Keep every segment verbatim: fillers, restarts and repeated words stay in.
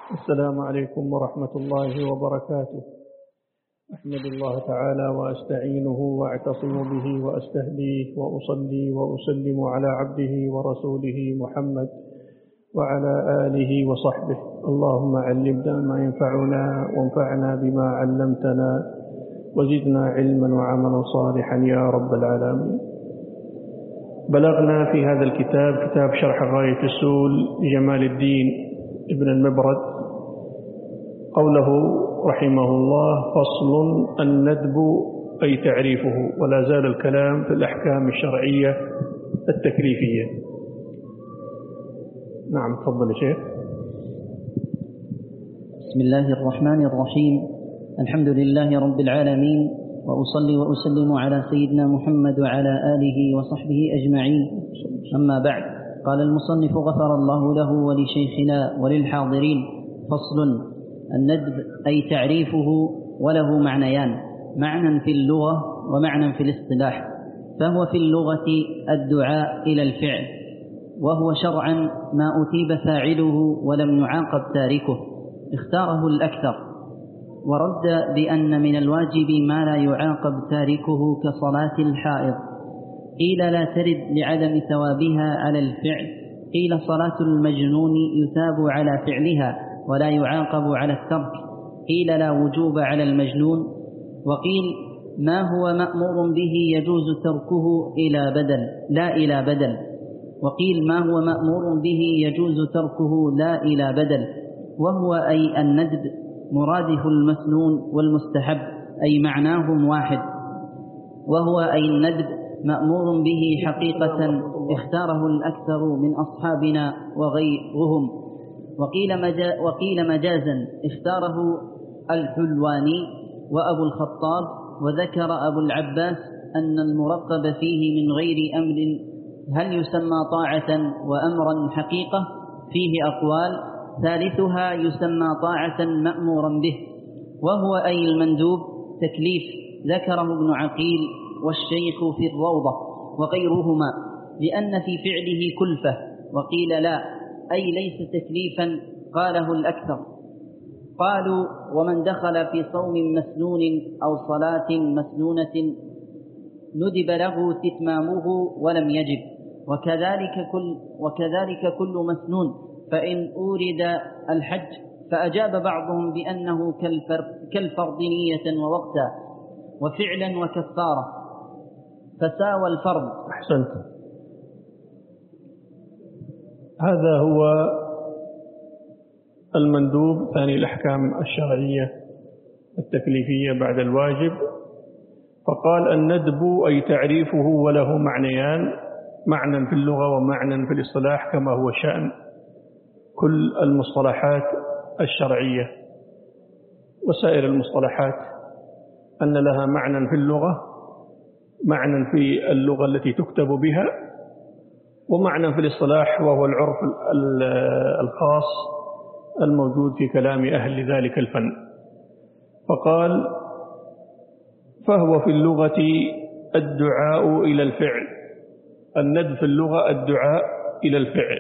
السلام عليكم ورحمة الله وبركاته. أحمد الله تعالى وأستعينه وأعتصم به وأستهديه وأصلي وأسلم على عبده ورسوله محمد وعلى آله وصحبه. اللهم علمنا ما ينفعنا وانفعنا بما علمتنا وزدنا علما وعملا صالحا يا رب العالمين. بلغنا في هذا الكتاب كتاب شرح غاية السول لجمال الدين ابن المبرد قوله رحمه الله: فصل الندب أي تعريفه. ولا زال الكلام في الأحكام الشرعية التكليفية. نعم تفضل يا شيخ. بسم الله الرحمن الرحيم. الحمد لله رب العالمين، وأصلي وأسلم على سيدنا محمد وعلى آله وصحبه أجمعين. أما بعد، قال المصنف غفر الله له ولشيخنا وللحاضرين: فصل الندب أي تعريفه، وله معنيان: معنى في اللغة ومعنى في الاصطلاح. فهو في اللغة الدعاء إلى الفعل، وهو شرعا ما أثيب فاعله ولم يعاقب تاركه، اختاره الأكثر، ورد بأن من الواجب ما لا يعاقب تاركه كصلاة الحائض. قيل لا ترد لعدم ثوابها على الفعل، قيل صلاة المجنون يثاب على فعلها ولا يعاقب على الترك، قيل لا وجوب على المجنون، وقيل ما هو مأمور به يجوز تركه إلى بدل لا إلى بدل، وقيل ما هو مأمور به يجوز تركه لا إلى بدل. وهو أي الندب مرادف المسنون والمستحب، أي معناهم واحد. وهو أي الندب مأمور به حقيقة اختاره الأكثر من أصحابنا وغيرهم، وقيل, مجا وقيل مجازا اختاره الحلواني وأبو الخطاب. وذكر أبو العباس أن المرقب فيه من غير أمر هل يسمى طاعة وأمرا حقيقة؟ فيه أقوال، ثالثها يسمى طاعة مأمورا به، وهو أي المندوب تكليف. ذكره ابن عقيل والشيخ في الروضة وغيرهما، لأن في فعله كلفة. وقيل لا، أي ليس تكليفا، قاله الأكثر. قالوا: ومن دخل في صوم مسنون أو صلاة مسنونة ندب له تتمامه ولم يجب، وكذلك كل, وكذلك كل مسنون، فإن أورد الحج. فأجاب بعضهم بأنه كالفرض نية ووقتا وفعلا وكفارة، فساوى الفرض. أحسنت. هذا هو المندوب، ثاني الأحكام الشرعية التكليفية بعد الواجب. فقال: الندب أي تعريفه، وله معنيان: معنى في اللغة ومعنى في الاصطلاح، كما هو شأن كل المصطلحات الشرعية وسائر المصطلحات، أن لها معنى في اللغة، معنى في اللغة التي تكتب بها، ومعنى في الاصطلاح وهو العرف الخاص الموجود في كلام أهل ذلك الفن. فقال: فهو في اللغة الدعاء إلى الفعل. الندب في اللغة الدعاء إلى الفعل،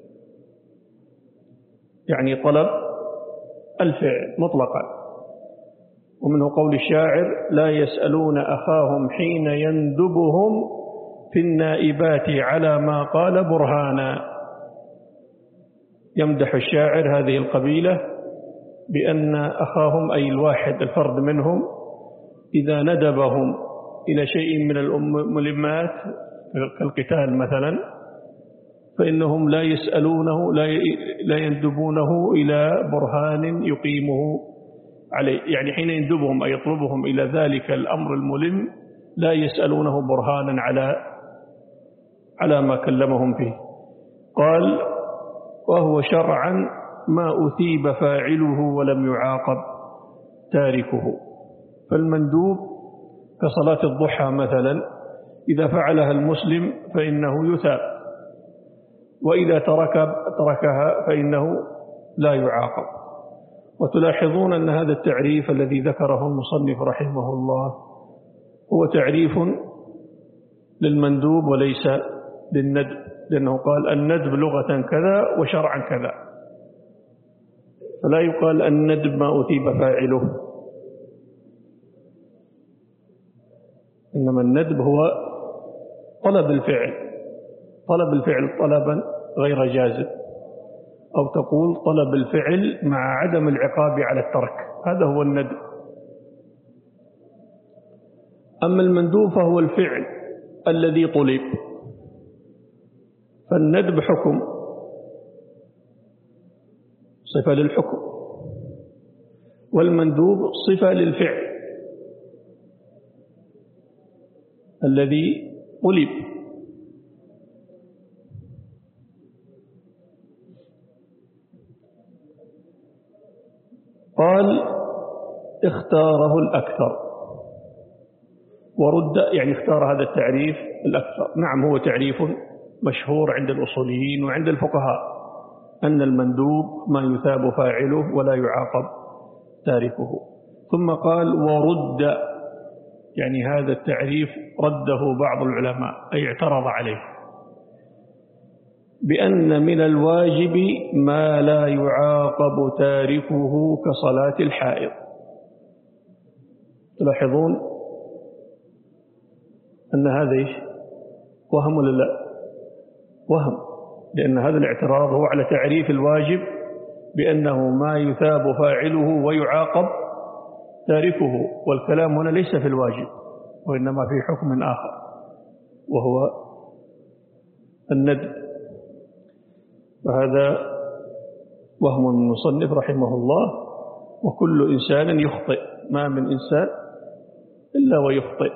يعني طلب الفعل مطلقا. ومنه قول الشاعر: لا يسألون أخاهم حين يندبهم في النائبات على ما قال برهانا. يمدح الشاعر هذه القبيلة بأن أخاهم، أي الواحد الفرد منهم، إذا ندبهم إلى شيء من الملمات كالقتال مثلا، فإنهم لا يسألونه، لا يندبونه إلى برهان يقيمه عليه. يعني حين يندبهم أي يطلبهم إلى ذلك الأمر الملم، لا يسألونه برهانا على على ما كلمهم فيه. قال: وهو شرعا ما أثيب فاعله ولم يعاقب تاركه. فالمندوب كصلاة الضحى مثلا، إذا فعلها المسلم فإنه يثاب، وإذا ترك تركها فإنه لا يعاقب. وتلاحظون أن هذا التعريف الذي ذكره المصنف رحمه الله هو تعريف للمندوب وليس للندب، لأنه قال: الندب لغة كذا وشرعا كذا. فلا يقال الندب ما أثيب فاعله، إنما الندب هو طلب الفعل، طلب الفعل طلبا غير جازم، أو تقول طلب الفعل مع عدم العقاب على الترك، هذا هو الندب. أما المندوب فهو الفعل الذي طلب، فالندب حكم، صفة للحكم، والمندوب صفة للفعل الذي طلب. قال اختاره الأكثر ورد، يعني اختار هذا التعريف الأكثر. نعم هو تعريف مشهور عند الأصوليين وعند الفقهاء، أن المندوب ما يثاب فاعله ولا يعاقب تاركه. ثم قال ورد، يعني هذا التعريف رده بعض العلماء، أي اعترض عليه، بأن من الواجب ما لا يعاقب تاركه كصلاة الحائض. تلاحظون أن هذا إيش؟ وهم ولا لا؟ وهم، لأن هذا الاعتراض هو على تعريف الواجب بأنه ما يثاب فاعله ويعاقب تاركه، والكلام هنا ليس في الواجب وإنما في حكم آخر وهو الندب. فهذا وهم من المصنف رحمه الله، وكل إنسان يخطئ، ما من إنسان إلا ويخطئ.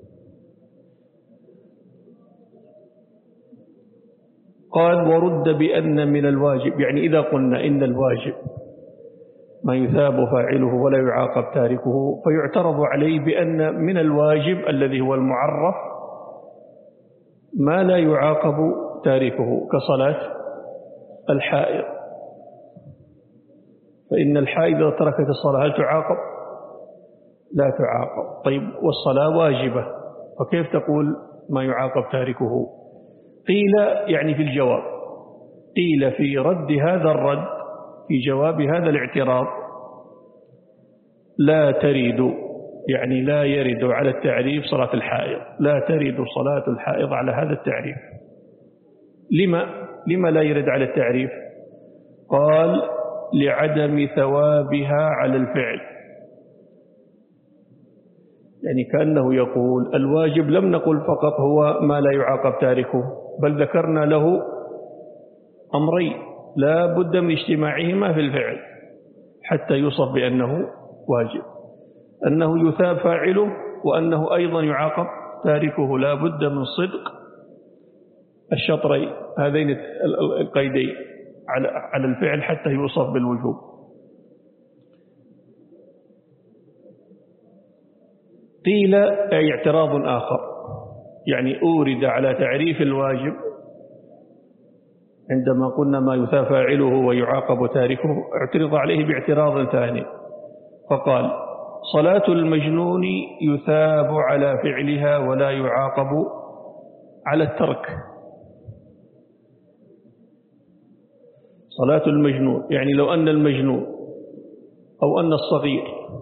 قال ورد بأن من الواجب، يعني إذا قلنا إن الواجب ما يثاب فاعله ولا يعاقب تاركه، فيعترض عليه بأن من الواجب الذي هو المعرف ما لا يعاقب تاركه كصلاة الحائض، فإن الحائض إذا تركت الصلاة هل تعاقب؟ لا تعاقب. طيب والصلاة واجبة، فكيف تقول ما يعاقب تاركه؟ قيل يعني في الجواب، قيل في رد هذا الرد، في جواب هذا الاعتراض، لا ترد، يعني لا يرد على التعريف صلاة الحائض، لا ترد صلاة الحائض على هذا التعريف. لما؟ لما لا يرد على التعريف؟ قال لعدم ثوابها على الفعل، يعني كأنه يقول الواجب لم نقل فقط هو ما لا يعاقب تاركه، بل ذكرنا له أمرين لا بد من اجتماعهما في الفعل حتى يوصف بأنه واجب، أنه يثاب فاعله وأنه أيضا يعاقب تاركه، لا بد من صدق الشطرين هذين القيدين على الفعل حتى يوصف بالوجوب. قيل أي اعتراض آخر، يعني أورد على تعريف الواجب عندما قلنا ما يثاب فاعله ويعاقب تاركه، اعترض عليه باعتراض ثاني فقال صلاة المجنون يثاب على فعلها ولا يعاقب على الترك. صلاة المجنون، يعني لو أن المجنون أو أن الصغير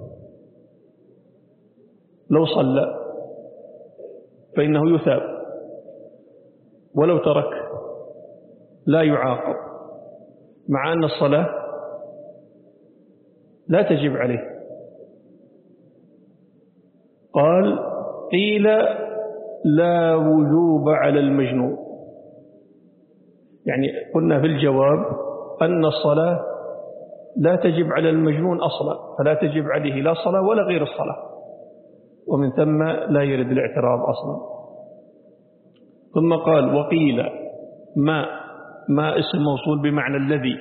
لو صلى فإنه يثاب، ولو ترك لا يعاقب، مع أن الصلاة لا تجب عليه. قال قيل لا وجوب على المجنون، يعني قلنا في الجواب أن الصلاة لا تجب على المجنون أصلا، فلا تجب عليه لا صلاة ولا غير الصلاة، ومن ثم لا يرد الاعتراض أصلا. ثم قال وقيل ما ما اسم موصول بمعنى الذي،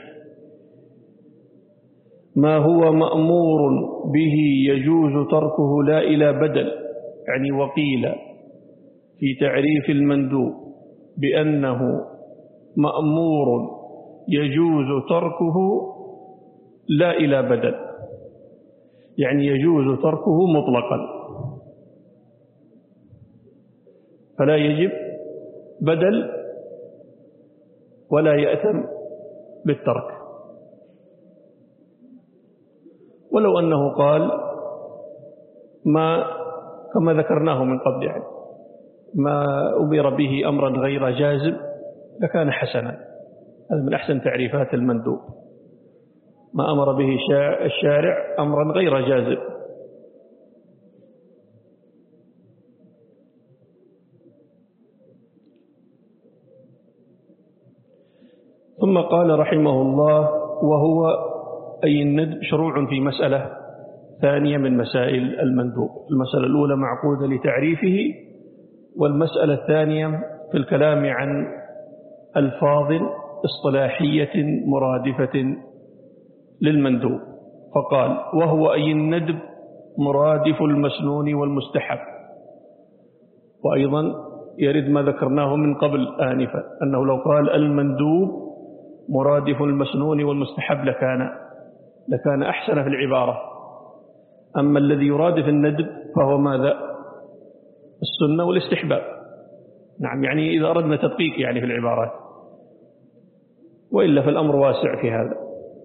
ما هو مأمور به يجوز تركه لا إلى بدل، يعني وقيل في تعريف المندوب بأنه مأمور يجوز تركه لا إلى بدل، يعني يجوز تركه مطلقا فلا يجب بدل ولا يأثم بالترك. ولو أنه قال ما كما ذكرناه من قبل يعني ما أمر به أمرا غير جازم لكان حسنا. هذا من أحسن تعريفات المندوب، ما أمر به الشارع أمرا غير جازم. ثم قال رحمه الله: وهو أي الندب شروع في مسألة ثانية من مسائل المندوب. المسألة الأولى معقودة لتعريفه، والمسألة الثانية في الكلام عن ألفاظ اصطلاحية مرادفة للمندوب. فقال: وهو أي الندب مرادف المسنون والمستحب. وأيضا يرد ما ذكرناه من قبل آنفا، أنه لو قال المندوب مرادف المسنون والمستحب لكان لكان أحسن في العبارة. أما الذي يرادف الندب فهو ماذا؟ السنة والاستحباب. نعم، يعني إذا أردنا تدقيق يعني في العبارات، وإلا فالأمر واسع في هذا.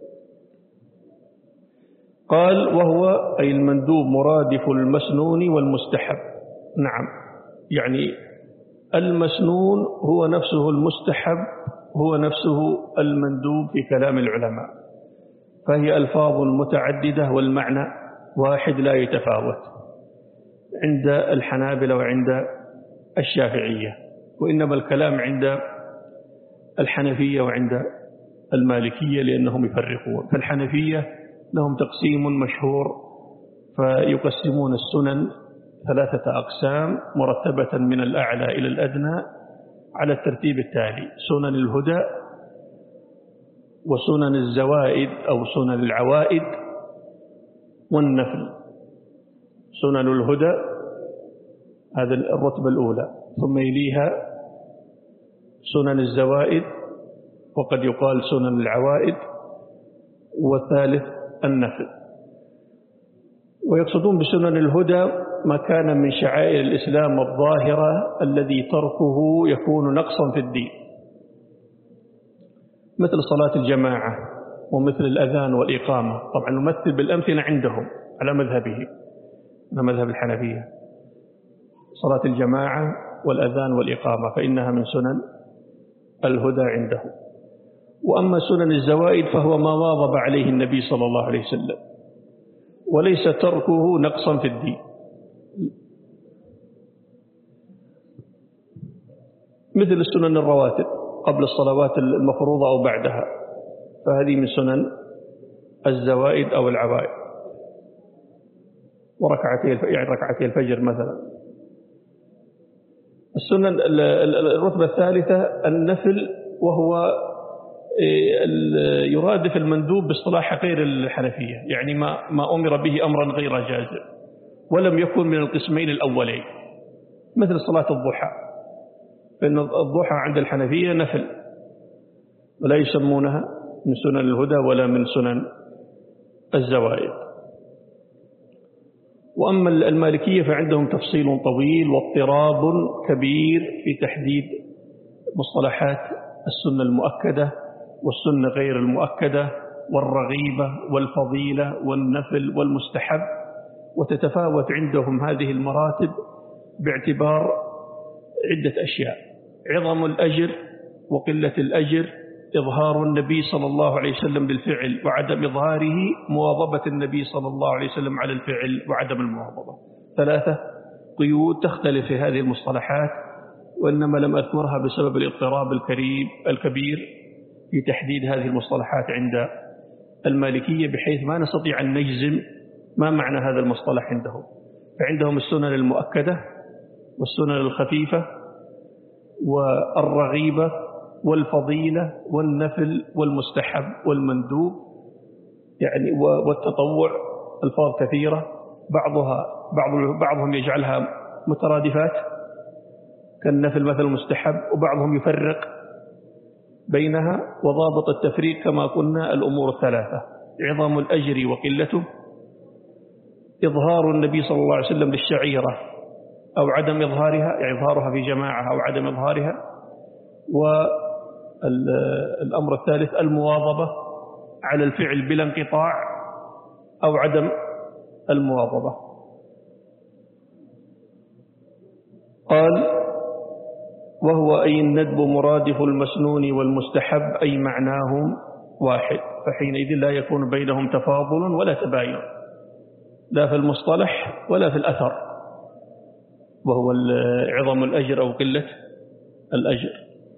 قال: وهو أي المندوب مرادف المسنون والمستحب. نعم، يعني المسنون هو نفسه المستحب، هو نفسه المندوب في كلام العلماء، فهي ألفاظ متعددة والمعنى واحد لا يتفاوت عند الحنابلة وعند الشافعية، وإنما الكلام عند الحنفية وعند المالكية لأنهم يفرقون. فالحنفية لهم تقسيم مشهور، فيقسمون السنن ثلاثة أقسام مرتبة من الأعلى إلى الأدنى على الترتيب التالي: سنن الهدى، وسنن الزوائد أو سنن العوائد، والنفل. سنن الهدى هذا الرتبة الأولى، ثم يليها سنن الزوائد، وقد يقال سنن العوائد، والثالث النفل. ويقصدون بسنن الهدى ما كان من شعائر الإسلام الظاهرة الذي تركه يكون نقصا في الدين، مثل صلاة الجماعة ومثل الأذان والإقامة. طبعا نمثل بالأمثلة عندهم على مذهبه، على مذهب الحنفية، صلاة الجماعة والأذان والإقامة فإنها من سنن الهدى عنده. وأما سنن الزوائد فهو ما واظب عليه النبي صلى الله عليه وسلم، وليس تركه نقصا في الدين، مثل السنن الرواتب قبل الصلوات المفروضة أو بعدها، فهذه من سنن الزوائد أو العوائد. وركعتي يعني ركعتي الفجر مثلا. السنن الرتبة الثالثة النفل، وهو يرادف المندوب باصطلاح غير الحنفية، يعني ما ما أمر به أمرا غير جازم ولم يكن من القسمين الأولين، مثل صلاة الضحى، فإن الضحى عند الحنفية نفل ولا يسمونها من سنن الهدى ولا من سنن الزوائد. وأما المالكية فعندهم تفصيل طويل واضطراب كبير في تحديد مصطلحات السنة المؤكدة والسنة غير المؤكدة والرغيبة والفضيلة والنفل والمستحب، وتتفاوت عندهم هذه المراتب باعتبار عدة أشياء: عظم الأجر وقلة الأجر، إظهار النبي صلى الله عليه وسلم بالفعل وعدم إظهاره، مواظبة النبي صلى الله عليه وسلم على الفعل وعدم المواظبة. ثلاثة قيود تختلف في هذه المصطلحات، وإنما لم أذكرها بسبب الاضطراب الكريم الكبير في تحديد هذه المصطلحات عند المالكية، بحيث ما نستطيع أن نجزم ما معنى هذا المصطلح عندهم. فعندهم السنن المؤكدة والسنن الخفيفة والرغيبة والفضيلة والنفل والمستحب والمندوب، يعني والتطوع، الفاظ كثيرة، بعضها بعض بعضهم يجعلها مترادفات كالنفل مثل المستحب، وبعضهم يفرق بينها. وضابط التفريق كما قلنا الأمور الثلاثة: عظم الأجر وقلته، إظهار النبي صلى الله عليه وسلم للشعيرة أو عدم إظهارها، يعني إظهارها في جماعة أو عدم إظهارها، والأمر الثالث المواظبة على الفعل بلا انقطاع أو عدم المواظبة. قال: وهو أي الندب مرادف المسنون والمستحب، أي معناهم واحد، فحينئذ لا يكون بينهم تفاضل ولا تباين، لا في المصطلح ولا في الأثر، وهو عظم الأجر أو قلة الأجر.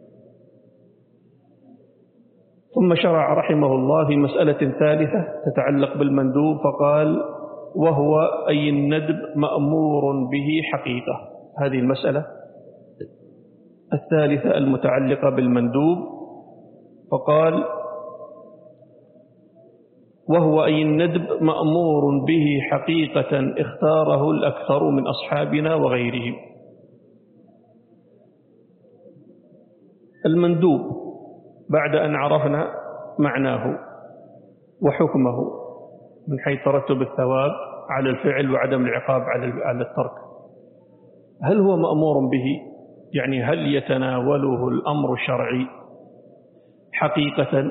ثم شرع رحمه الله في مسألة ثالثة تتعلق بالمندوب، فقال: وهو أي الندب مأمور به حقيقة. هذه المسألة الثالثة المتعلقة بالمندوب، فقال: وهو أي الندب مأمور به حقيقة اختاره الأكثر من أصحابنا وغيرهم. المندوب بعد أن عرفنا معناه وحكمه من حيث ترتب الثواب على الفعل وعدم العقاب على الترك، هل هو مأمور به؟ يعني هل يتناوله الأمر الشرعي حقيقة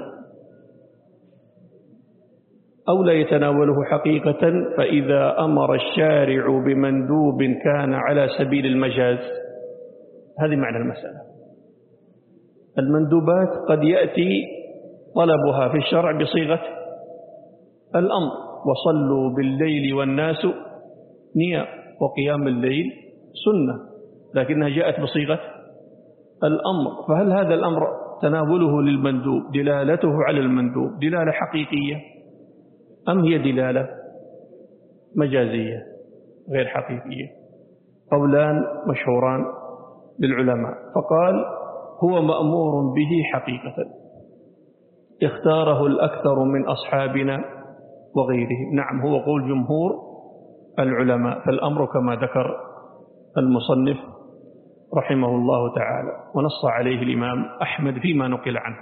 أو لا يتناوله حقيقة؟ فإذا أمر الشارع بمندوب كان على سبيل المجاز. هذه معنى المسألة. المندوبات قد يأتي طلبها في الشرع بصيغة الأمر: وصلوا بالليل والناس نيام، وقيام الليل سنة، لكنها جاءت بصيغة الأمر. فهل هذا الأمر تناوله للمندوب دلالته على المندوب دلالة حقيقية أم هي دلالة مجازية غير حقيقية؟ قولان مشهوران للعلماء. فقال: هو مأمور به حقيقة اختاره الأكثر من أصحابنا وغيرهم. نعم، هو قول جمهور العلماء، فالأمر كما ذكر المصنف رحمه الله تعالى، ونص عليه الإمام أحمد فيما نقل عنه.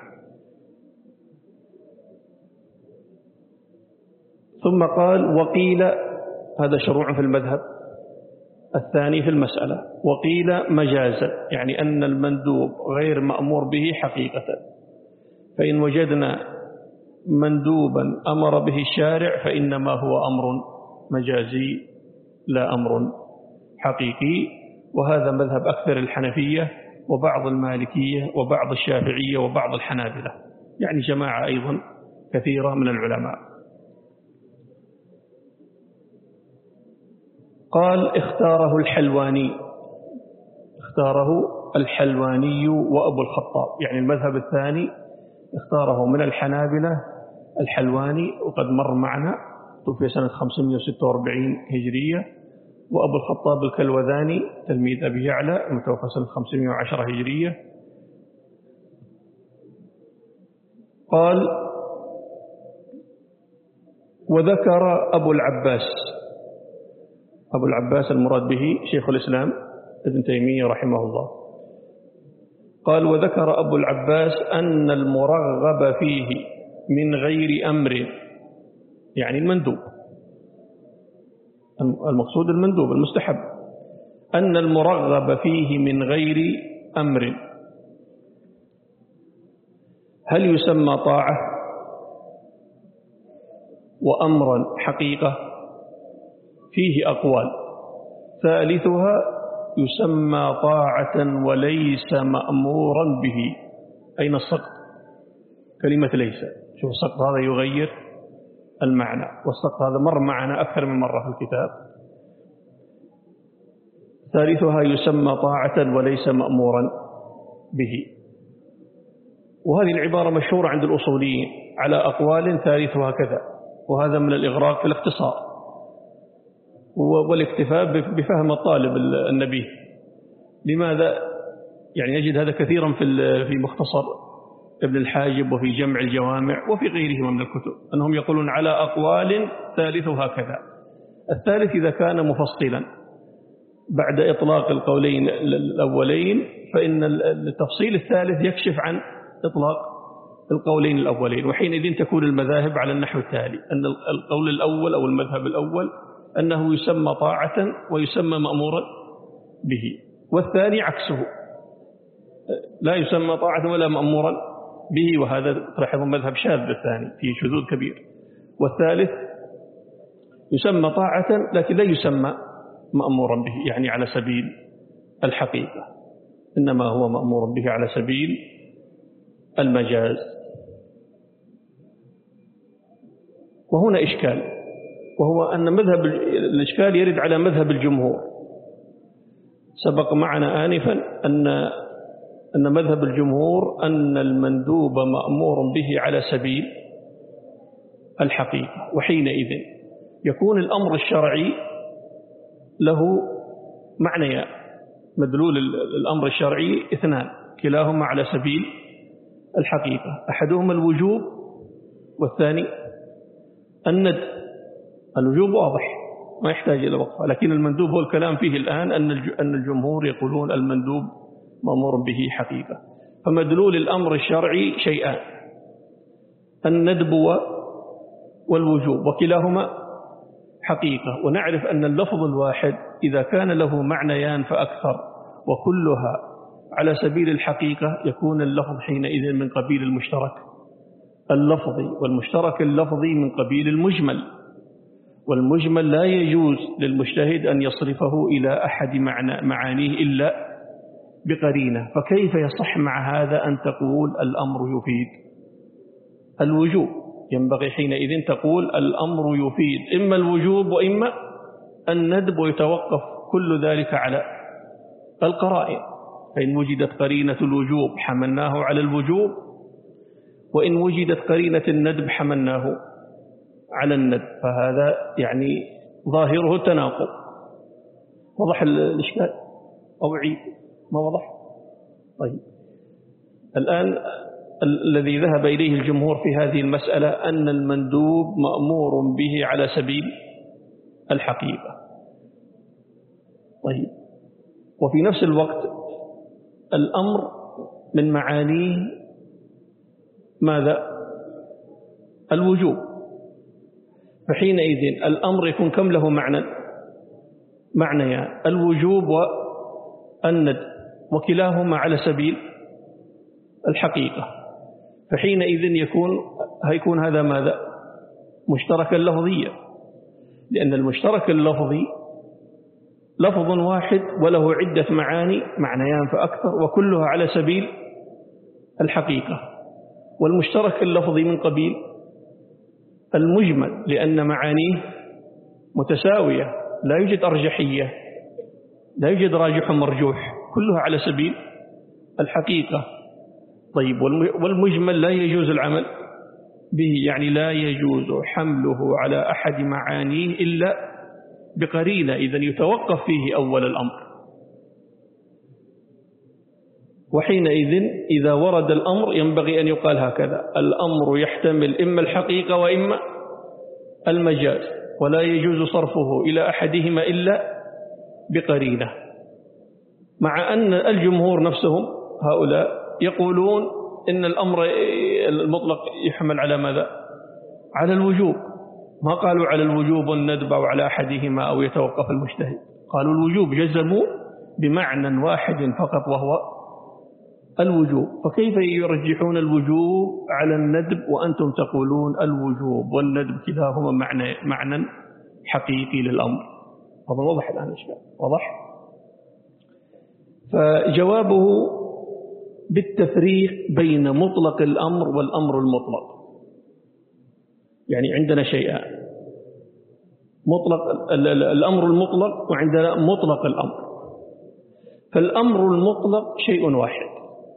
ثم قال: وقيل، هذا شروع في المذهب الثاني في المسألة، وقيل مجازا، يعني أن المندوب غير مأمور به حقيقة. فإن وجدنا مندوبا أمر به الشارع فإنما هو أمر مجازي لا أمر حقيقي. وهذا مذهب أكثر الحنفية وبعض المالكية وبعض الشافعية وبعض الحنابلة، يعني جماعة أيضا كثيرة من العلماء. قال: اختاره الحلواني، اختاره الحلواني وأبو الخطاب، يعني المذهب الثاني اختاره من الحنابلة الحلواني، وقد مر معنا، توفي سنة خمسمائة وستة وأربعين هجرية. وأبو الخطاب الكلوذاني تلميذ أبي يعلى المتوفى سنة خمسمائة وعشرة هجرية. قال: وذكر أبو العباس، أبو العباس المراد به شيخ الإسلام ابن تيمية رحمه الله. قال: وذكر أبو العباس أن المرغب فيه من غير أمر، يعني المندوب، المقصود المندوب المستحب، أن المرغب فيه من غير أمر هل يسمى طاعة وأمرا حقيقة؟ فيه أقوال، ثالثها يسمى طاعة وليس مأمورا به. أين السقط؟ كلمة ليس. شوف السقط هذا يغير المعنى، والسقط هذا مر معنا أكثر من مرة في الكتاب. ثالثها يسمى طاعة وليس مأمورا به. وهذه العبارة مشهورة عند الأصوليين على أقوال ثالثها كذا، وهذا من الإغراق في الاختصار والاكتفاء بفهم الطالب النبي. لماذا؟ يعني نجد هذا كثيرا في في مختصر ابن الحاجب وفي جمع الجوامع وفي غيرهما من الكتب، أنهم يقولون على أقوال ثالثها كذا. الثالث إذا كان مفصلا بعد إطلاق القولين الأولين، فإن التفصيل الثالث يكشف عن إطلاق القولين الأولين، وحينئذ تكون المذاهب على النحو التالي: أن القول الأول أو المذهب الأول أنه يسمى طاعة ويسمى مأمورا به، والثاني عكسه، لا يسمى طاعة ولا مأمورا به، وهذا تلاحظ مذهب شاذ الثاني فيه شذوذ كبير. والثالث يسمى طاعة لكن لا يسمى مأمورا به يعني على سبيل الحقيقة، إنما هو مأمور به على سبيل المجاز. وهنا إشكال، وهو أن مذهب الإشكال يرد على مذهب الجمهور. سبق معنا آنفا أن أن مذهب الجمهور أن المندوب مأمور به على سبيل الحقيقة، وحينئذ يكون الأمر الشرعي له معنيان، مدلول الأمر الشرعي اثنان كلاهما على سبيل الحقيقة، أحدهما الوجوب والثاني الندب. الوجوب واضح ما يحتاج إلى وقفة، لكن المندوب هو الكلام فيه الآن أن الجمهور يقولون المندوب مأمور به حقيقة. فمدلول الأمر الشرعي شيئان، الندب والوجوب، وكلاهما حقيقة. ونعرف أن اللفظ الواحد إذا كان له معنيان فأكثر وكلها على سبيل الحقيقة يكون اللفظ حينئذ من قبيل المشترك اللفظي، والمشترك اللفظي من قبيل المجمل، والمجمل لا يجوز للمجتهد أن يصرفه إلى أحد معانيه إلا بقرينة. فكيف يصح مع هذا أن تقول الأمر يفيد الوجوب؟ ينبغي حينئذ تقول الأمر يفيد إما الوجوب وإما الندب، ويتوقف كل ذلك على القرائن. فإن وجدت قرينة الوجوب حملناه على الوجوب، وإن وجدت قرينة الندب حملناه على الندب. فهذا يعني ظاهره التناقض. وضح الإشكال أو عيد ما وضح؟ طيب الآن الذي ذهب إليه الجمهور في هذه المسألة أن المندوب مأمور به على سبيل الحقيقة. طيب وفي نفس الوقت الأمر من معانيه ماذا؟ الوجوب. فحينئذ الأمر يكون كم له معنى؟ معنيان، الوجوب والندب، وكلاهما على سبيل الحقيقة. فحينئذ يكون هيكون هذا ماذا؟ مشتركا لفظيا، لأن المشترك اللفظي لفظ واحد وله عدة معاني، معنيان فأكثر، وكلها على سبيل الحقيقة. والمشترك اللفظي من قبيل المجمل، لأن معانيه متساوية، لا يوجد أرجحية، لا يوجد راجح مرجوح، كلها على سبيل الحقيقة. طيب والمجمل لا يجوز العمل به، يعني لا يجوز حمله على أحد معانيه إلا بقرينة، إذن يتوقف فيه أول الأمر. وحينئذ إذا ورد الأمر ينبغي أن يقال هكذا: الأمر يحتمل إما الحقيقة وإما المجاز، ولا يجوز صرفه إلى أحدهما إلا بقرينة. مع أن الجمهور نفسهم هؤلاء يقولون إن الأمر المطلق يحمل على ماذا؟ على الوجوب، ما قالوا على الوجوب والندب أو على أحدهما أو يتوقف المجتهد، قالوا الوجوب، جزموا بمعنى واحد فقط وهو الوجوب. فكيف يرجحون الوجوب على الندب وأنتم تقولون الوجوب والندب كلاهما معنى معنى حقيقي للأمر؟ هذا واضح الآن الإشكال، واضح؟ فجوابه بالتفريق بين مطلق الأمر والأمر المطلق. يعني عندنا شيئان: مطلق الأمر المطلق، وعندنا مطلق الأمر. فالأمر المطلق شيء واحد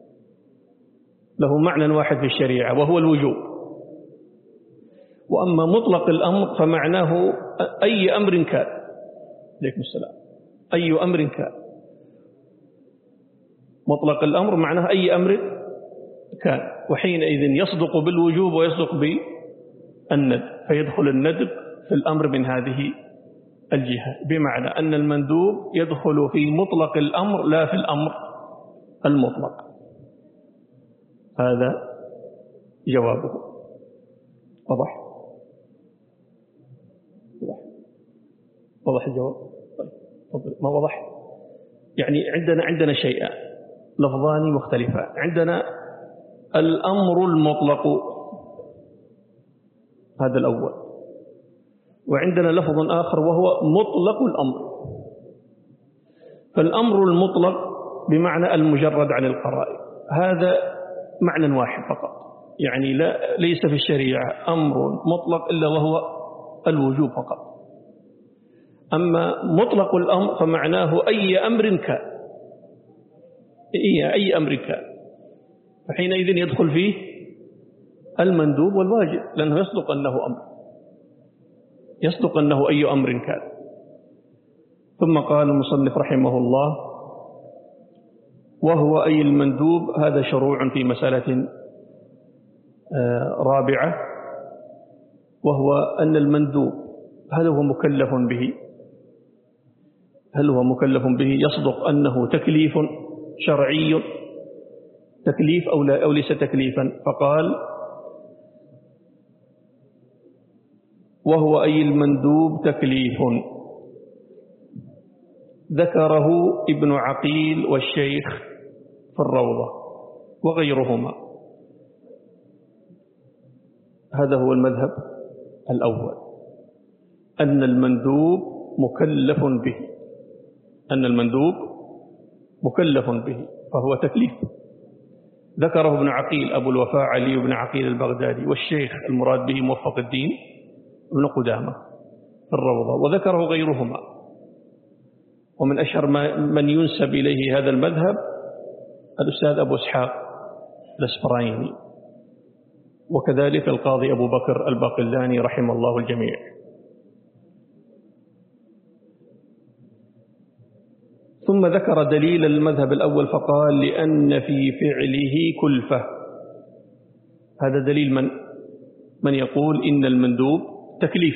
له معنى واحد في الشريعة وهو الوجوب. وأما مطلق الأمر فمعناه أي أمر كان. عليكم السلام. أي أمر كان. مطلق الأمر معناه أي أمر كان، وحينئذ يصدق بالوجوب ويصدق بالندب، فيدخل الندب في الأمر من هذه الجهة، بمعنى أن المندوب يدخل في مطلق الأمر لا في الأمر المطلق. هذا جوابه. واضح؟ واضح الجواب؟ طيب ما واضح؟ يعني عندنا عندنا شيئان لفظان مختلفان. عندنا الأمر المطلق، هذا الأول، وعندنا لفظ آخر وهو مطلق الأمر. فالأمر المطلق بمعنى المجرد عن القرائن، هذا معنى واحد فقط، يعني لا ليس في الشريعة أمر مطلق إلا وهو الوجوب فقط. أما مطلق الأمر فمعناه أي أمر كان، أي, أي أمر كان، فحينئذ يدخل فيه المندوب والواجب، لأنه يصدق أنه أمر، يصدق أنه أي أمر كان. ثم قال المصنف رحمه الله: وهو أي المندوب. هذا شروع في مسألة رابعة، وهو أن المندوب هل هو مكلف به؟ هل هو مكلف به؟ يصدق أنه تكليف شرعي، تكليف أو, لا أو ليس تكليفا. فقال: وهو أي المندوب تكليف. ذكره ابن عقيل والشيخ في الروضة وغيرهما. هذا هو المذهب الأول، أن المندوب مكلف به، أن المندوب مكلف به فهو تكليف. ذكره ابن عقيل أبو الوفاء علي بن عقيل البغدادي، والشيخ المراد به موفق الدين ابن قدامة في الروضة، وذكره غيرهما. ومن أشهر من ينسب إليه هذا المذهب الأستاذ أبو إسحاق الأسفرايني، وكذلك القاضي أبو بكر الباقلاني رحم الله الجميع. ثم ذكر دليل المذهب الأول فقال: لأن في فعله كلفة. هذا دليل من من يقول إن المندوب تكليف.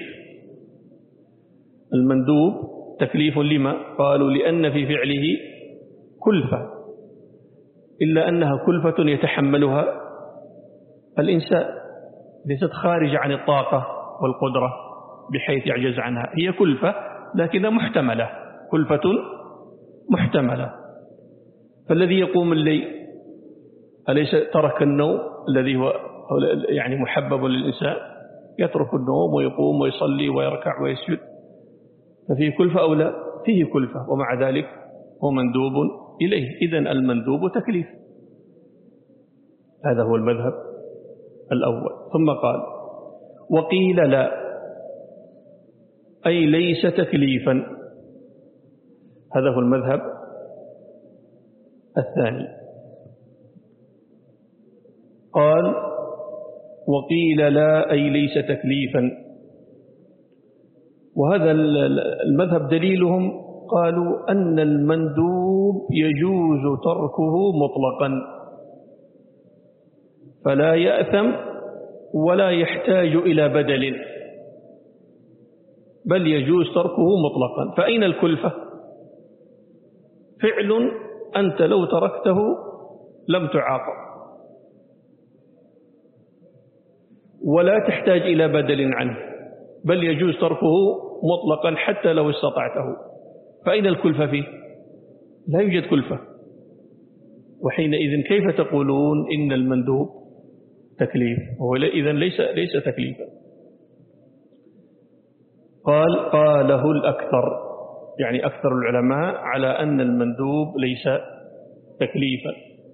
المندوب تكليف لما؟ قالوا: لأن في فعله كلفة، إلا أنها كلفة يتحملها الإنسان، ليست خارجة عن الطاقة والقدرة بحيث يعجز عنها، هي كلفة لكنها محتملة، كلفة محتملة. فالذي يقوم الليل أليس ترك النوم الذي هو يعني محبب للإنسان؟ يترك النوم ويقوم ويصلي ويركع ويسجد، ففيه كلفة أو لا؟ فيه كلفة، ومع ذلك هو مندوب إليه. إذن المندوب تكليف. هذا هو المذهب الأول. ثم قال: وقيل لا، أي ليس تكليفا. هذا هو المذهب الثاني. قال: وقيل لا، أي ليس تكليفا. وهذا المذهب دليلهم قالوا أن المندوب يجوز تركه مطلقا، فلا يأثم ولا يحتاج إلى بدل، بل يجوز تركه مطلقا. فأين الكلفة؟ فعل أنت لو تركته لم تعاقب، ولا تحتاج إلى بدل عنه، بل يجوز تركه مطلقا حتى لو استطعته. فأين الكلفة فيه؟ لا يوجد كلفة. وحينئذ كيف تقولون إن المندوب تكليف؟ هو إذن ليس ليس تكليفا. قال: قاله الأكثر، يعني أكثر العلماء على أن المندوب ليس تكليفا.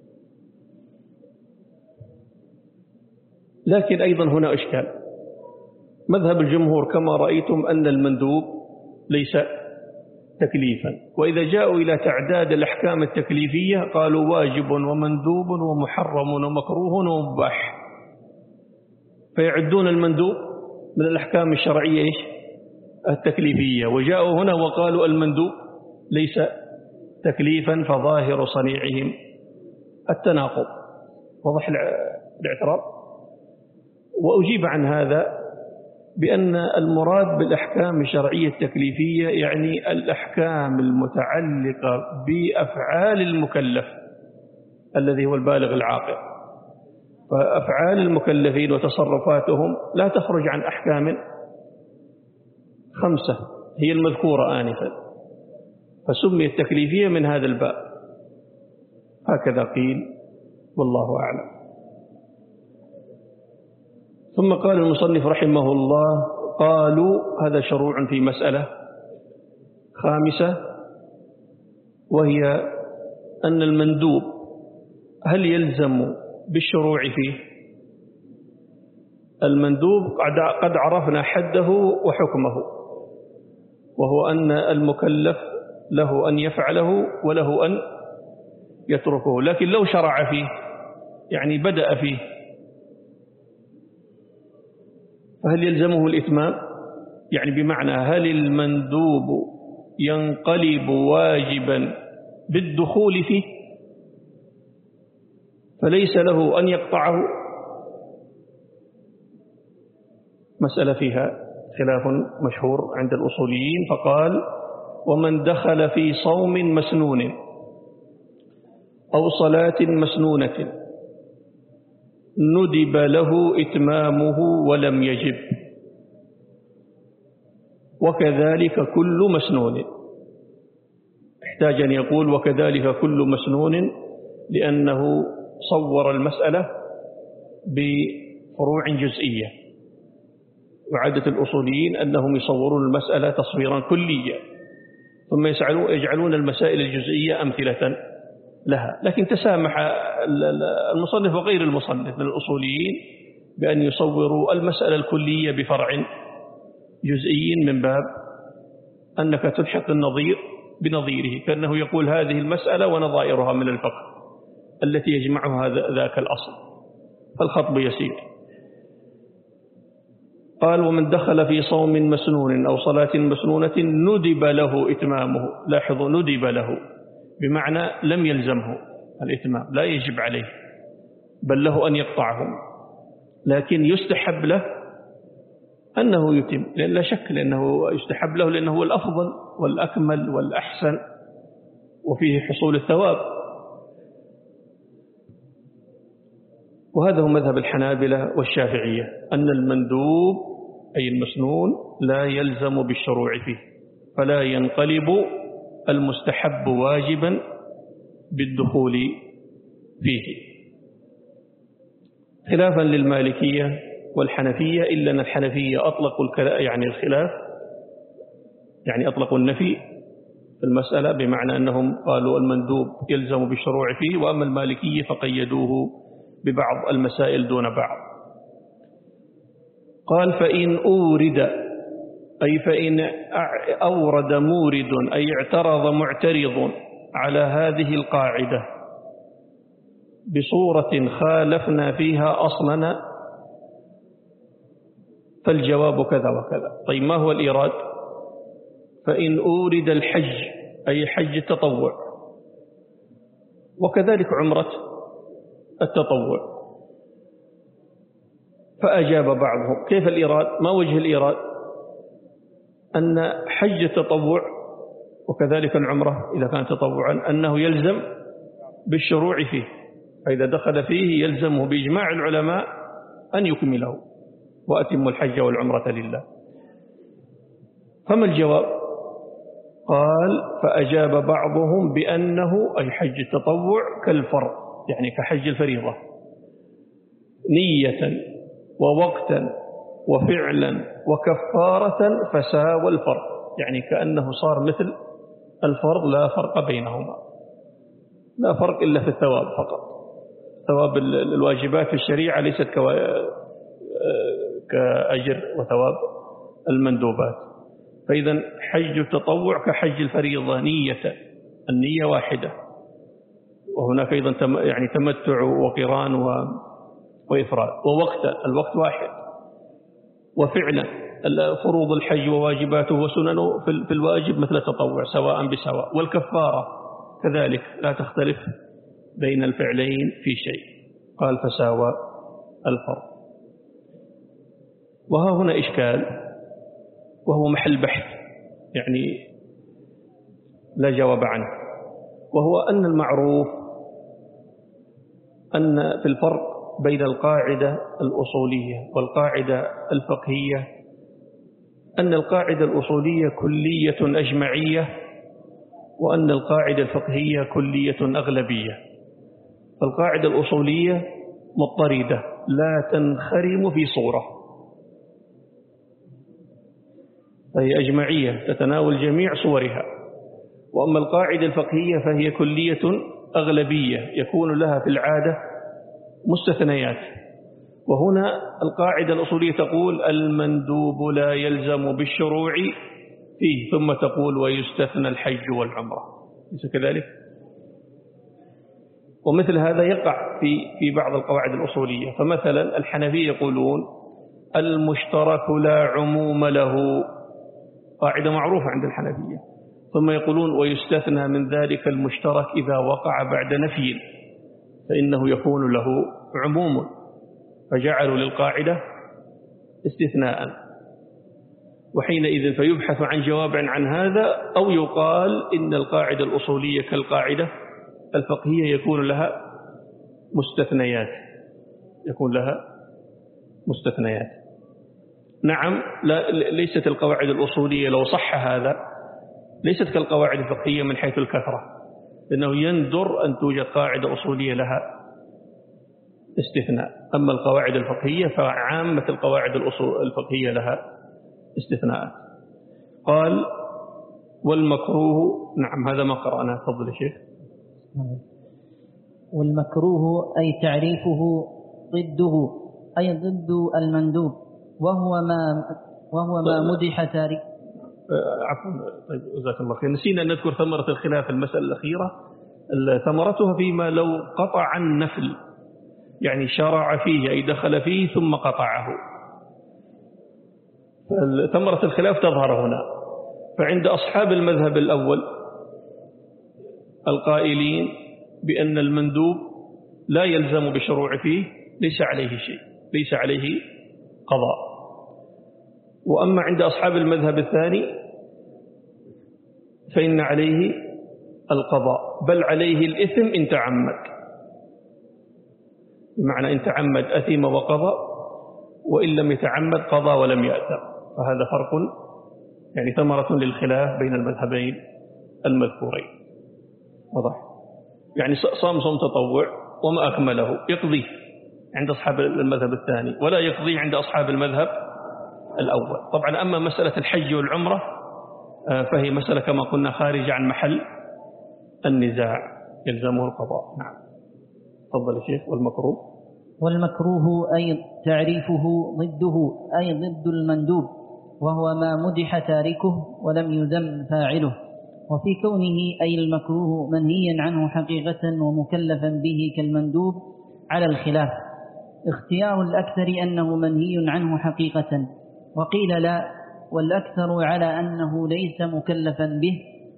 لكن أيضا هنا إشكال. مذهب الجمهور كما رأيتم أن المندوب ليس تكليفا، وإذا جاءوا إلى تعداد الأحكام التكليفية قالوا واجب ومندوب ومحرم ومكروه ومباح، فيعدون المندوب من الأحكام الشرعية إيش؟ التكليفية. وجاءوا هنا وقالوا المندوب ليس تكليفا، فظاهر صنيعهم التناقض. واضح الاعتراض؟ وأجيب عن هذا بأن المراد بالأحكام الشرعية التكليفية يعني الأحكام المتعلقة بأفعال المكلف الذي هو البالغ العاقل. فأفعال المكلفين وتصرفاتهم لا تخرج عن أحكام خمسة هي المذكورة آنفا، فسميت تكليفية من هذا الباب. هكذا قيل، والله أعلم. ثم قال المصنف رحمه الله: قالوا هذا شروع في مسألة خامسة، وهي أن المندوب هل يلزم بالشروع فيه؟ المندوب قد عرفنا حده وحكمه، وهو أن المكلف له أن يفعله وله أن يتركه، لكن لو شرع فيه يعني بدأ فيه فهل يلزمه الإتمام؟ يعني بمعنى هل المندوب ينقلب واجبا بالدخول فيه فليس له أن يقطعه؟ مسألة فيها خلاف مشهور عند الأصوليين. فقال: ومن دخل في صوم مسنون أو صلاة مسنونة ندب له إتمامه ولم يجب، وكذلك كل مسنون. احتاج أن يقول وكذلك كل مسنون لأنه صور المسألة بفروع جزئية، وعادة الأصوليين أنهم يصورون المسألة تصويرا كليا ثم يجعلون المسائل الجزئية أمثلة لها، لكن تسامح المصنف وغير المصنف من الأصوليين بأن يصوروا المسألة الكلية بفرع جزئي من باب أنك تلحق النظير بنظيره، كأنه يقول هذه المسألة ونظائرها من الفقه التي يجمعها ذاك الأصل، فالخطب يسير. قال: ومن دخل في صوم مسنون أو صلاة مسنونة ندب له إتمامه. لاحظوا، ندب له بمعنى لم يلزمه الإتمام، لا يجب عليه، بل له أن يقطعهم، لكن يستحب له أنه يتم، لأن لا شك لأنه يستحب له لأنه هو الأفضل والأكمل والأحسن وفيه حصول الثواب. وهذا هو مذهب الحنابلة والشافعية، أن المندوب أي المسنون لا يلزم بالشروع فيه، فلا ينقلب المستحب واجبا بالدخول فيه، خلافا للمالكية والحنفية، إلا أن الحنفية أطلقوا الكلام يعني الخلاف يعني أطلقوا النفي في المسألة، بمعنى أنهم قالوا المندوب يلزم بالشروع فيه، وأما المالكية فقيدوه ببعض المسائل دون بعض. قال: فإن أورد أي فإن أورد مورد أي اعترض معترض على هذه القاعدة بصورة خالفنا فيها أصلنا فالجواب كذا وكذا. طيب ما هو الإيراد؟ فإن أورد الحج أي حج التطوع، وكذلك عمرة التطوع، فأجاب بعضهم. كيف الإيراد؟ ما وجه الإيراد؟ أن حج التطوع وكذلك العمرة إذا كان تطوعا أنه يلزم بالشروع فيه، فإذا دخل فيه يلزمه بإجماع العلماء أن يكمله، وأتم الحج والعمرة لله. فما الجواب؟ قال: فأجاب بعضهم بأنه أي حج التطوع كالفرض، يعني كحج الفريضة، نية ووقتا وفعلا وكفارة فساوى الفرض، يعني كأنه صار مثل الفرض لا فرق بينهما، لا فرق إلا في الثواب فقط. ثواب الواجبات في الشريعة ليست كأجر وثواب المندوبات. فإذا حج التطوع كحج الفريضة نية، النية واحدة، وهناك أيضا يعني تمتع وقران وإفراد، ووقتا الوقت واحد، وفعلا فروض الحج وواجباته وسننه في الواجب مثل التطوع سواء بسواء، والكفارة كذلك لا تختلف بين الفعلين في شيء. قال: فساوى الفرض. وها هنا إشكال وهو محل بحث يعني لا جواب عنه، وهو أن المعروف أن في الفرق بين القاعدة الأصولية والقاعدة الفقهية أن القاعدة الأصولية كلية أجمعية، وأن القاعدة الفقهية كلية أغلبية. فالقاعدة الأصولية مضطردة لا تنخرم في صورة، فهي أجمعية تتناول جميع صورها. وأما القاعدة الفقهية فهي كلية أغلبية يكون لها في العادة مستثنيات. وهنا القاعدة الأصولية تقول المندوب لا يلزم بالشروع فيه، ثم تقول ويستثنى الحج والعمرة، ليس كذلك؟ ومثل هذا يقع في في بعض القواعد الأصولية. فمثلا الحنفية يقولون المشترك لا عموم له، قاعدة معروفة عند الحنفية، ثم يقولون ويستثنى من ذلك المشترك إذا وقع بعد نفي فإنه يكون له عموم، فجعلوا للقاعدة استثناء. وحينئذ فيبحث عن جواب عن هذا، أو يقال إن القاعدة الأصولية كالقاعدة الفقهية يكون لها مستثنيات، يكون لها مستثنيات. نعم، لا ليست القواعد الأصولية لو صح هذا ليست كالقواعد الفقهية من حيث الكثرة، لأنه يندر أن توجد قاعدة أصولية لها استثناء. أما القواعد الفقهية فعامة القواعد الفقهية لها استثناءات. قال والمكروه، نعم هذا ما قرأنا، تفضل يا شيخ. والمكروه أي تعريفه ضده، أي ضد المندوب، وهو ما وهو ما مدح تارك. عفوا، طيب جزاك الله خير، نسينا أن نذكر ثمرة الخلاف المسألة الأخيرة. ثمرتها فيما لو قطع النفل، يعني شرع فيه أي دخل فيه ثم قطعه، ثمرة الخلاف تظهر هنا. فعند أصحاب المذهب الأول القائلين بأن المندوب لا يلزم بشروع فيه ليس عليه شيء، ليس عليه قضاء. وأما عند أصحاب المذهب الثاني فإن عليه القضاء، بل عليه الإثم إن تعمد، بمعنى إن تعمد أثم وقضى، وإن لم يتعمد قضى ولم يأثم. فهذا فرق، يعني ثمرة للخلاف بين المذهبين المذكورين. واضح؟ يعني صام صوم تطوع وما أكمله يقضي عند أصحاب المذهب الثاني، ولا يقضي عند أصحاب المذهب الأول. طبعا أما مسألة الحج والعمرة فهي مسألة كما قلنا خارجة عن محل النزاع، يلزمه القضاء. نعم تفضل يا شيخ. والمكروه والمكروه أي تعريفه ضده، أي ضد المندوب، وهو ما مدح تاركه ولم يذم فاعله. وفي كونه أي المكروه منهيا عنه حقيقة ومكلفا به كالمندوب على الخلاف. اختيار الأكثر أنه منهي عنه حقيقة، وقيل لا، والأكثر على أنه ليس مكلفا به،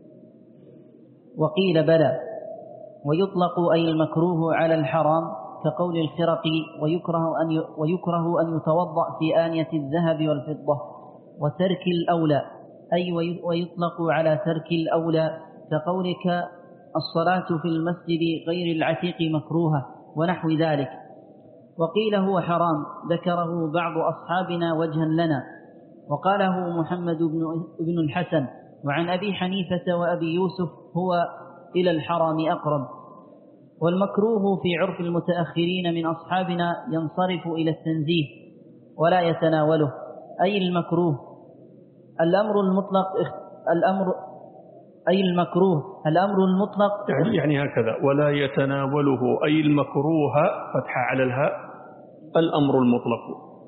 وقيل بلى. ويطلق أي المكروه على الحرام كقول الخرقي ويكره أن ويكره أن يتوضأ في آنية الذهب والفضة، وترك الأولى أي ويطلق على ترك الأولى كقولك الصلاة في المسجد غير العتيق مكروهة ونحو ذلك. وقيل هو حرام، ذكره بعض أصحابنا وجها لنا، وقاله محمد بن الحسن. وعن أبي حنيفة وأبي يوسف هو إلى الحرام أقرب. والمكروه في عرف المتأخرين من أصحابنا ينصرف إلى التنزيه ولا يتناوله، أي المكروه الأمر المطلق الأمر أي المكروه الأمر المطلق يعني, يعني هكذا، ولا يتناوله أي المكروه فتح على الهاء الأمر المطلق،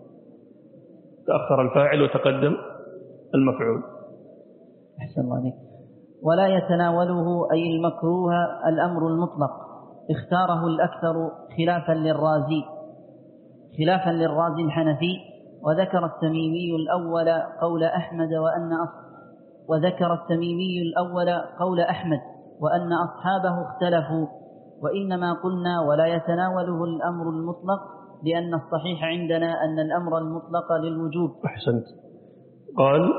تأخر الفاعل وتقدم المفعول. أحسن الله عليك. ولا يتناوله أي المكروه الأمر المطلق، اختاره الأكثر خلافا للرازي خلافا للرازي الحنفي. وذكر التميمي الأول قول أحمد وأن وذكر التميمي الأول قول أحمد وأن أصحابه اختلفوا، وإنما قلنا ولا يتناوله الأمر المطلق لأن الصحيح عندنا أن الأمر المطلق للوجوب. أحسنت. قال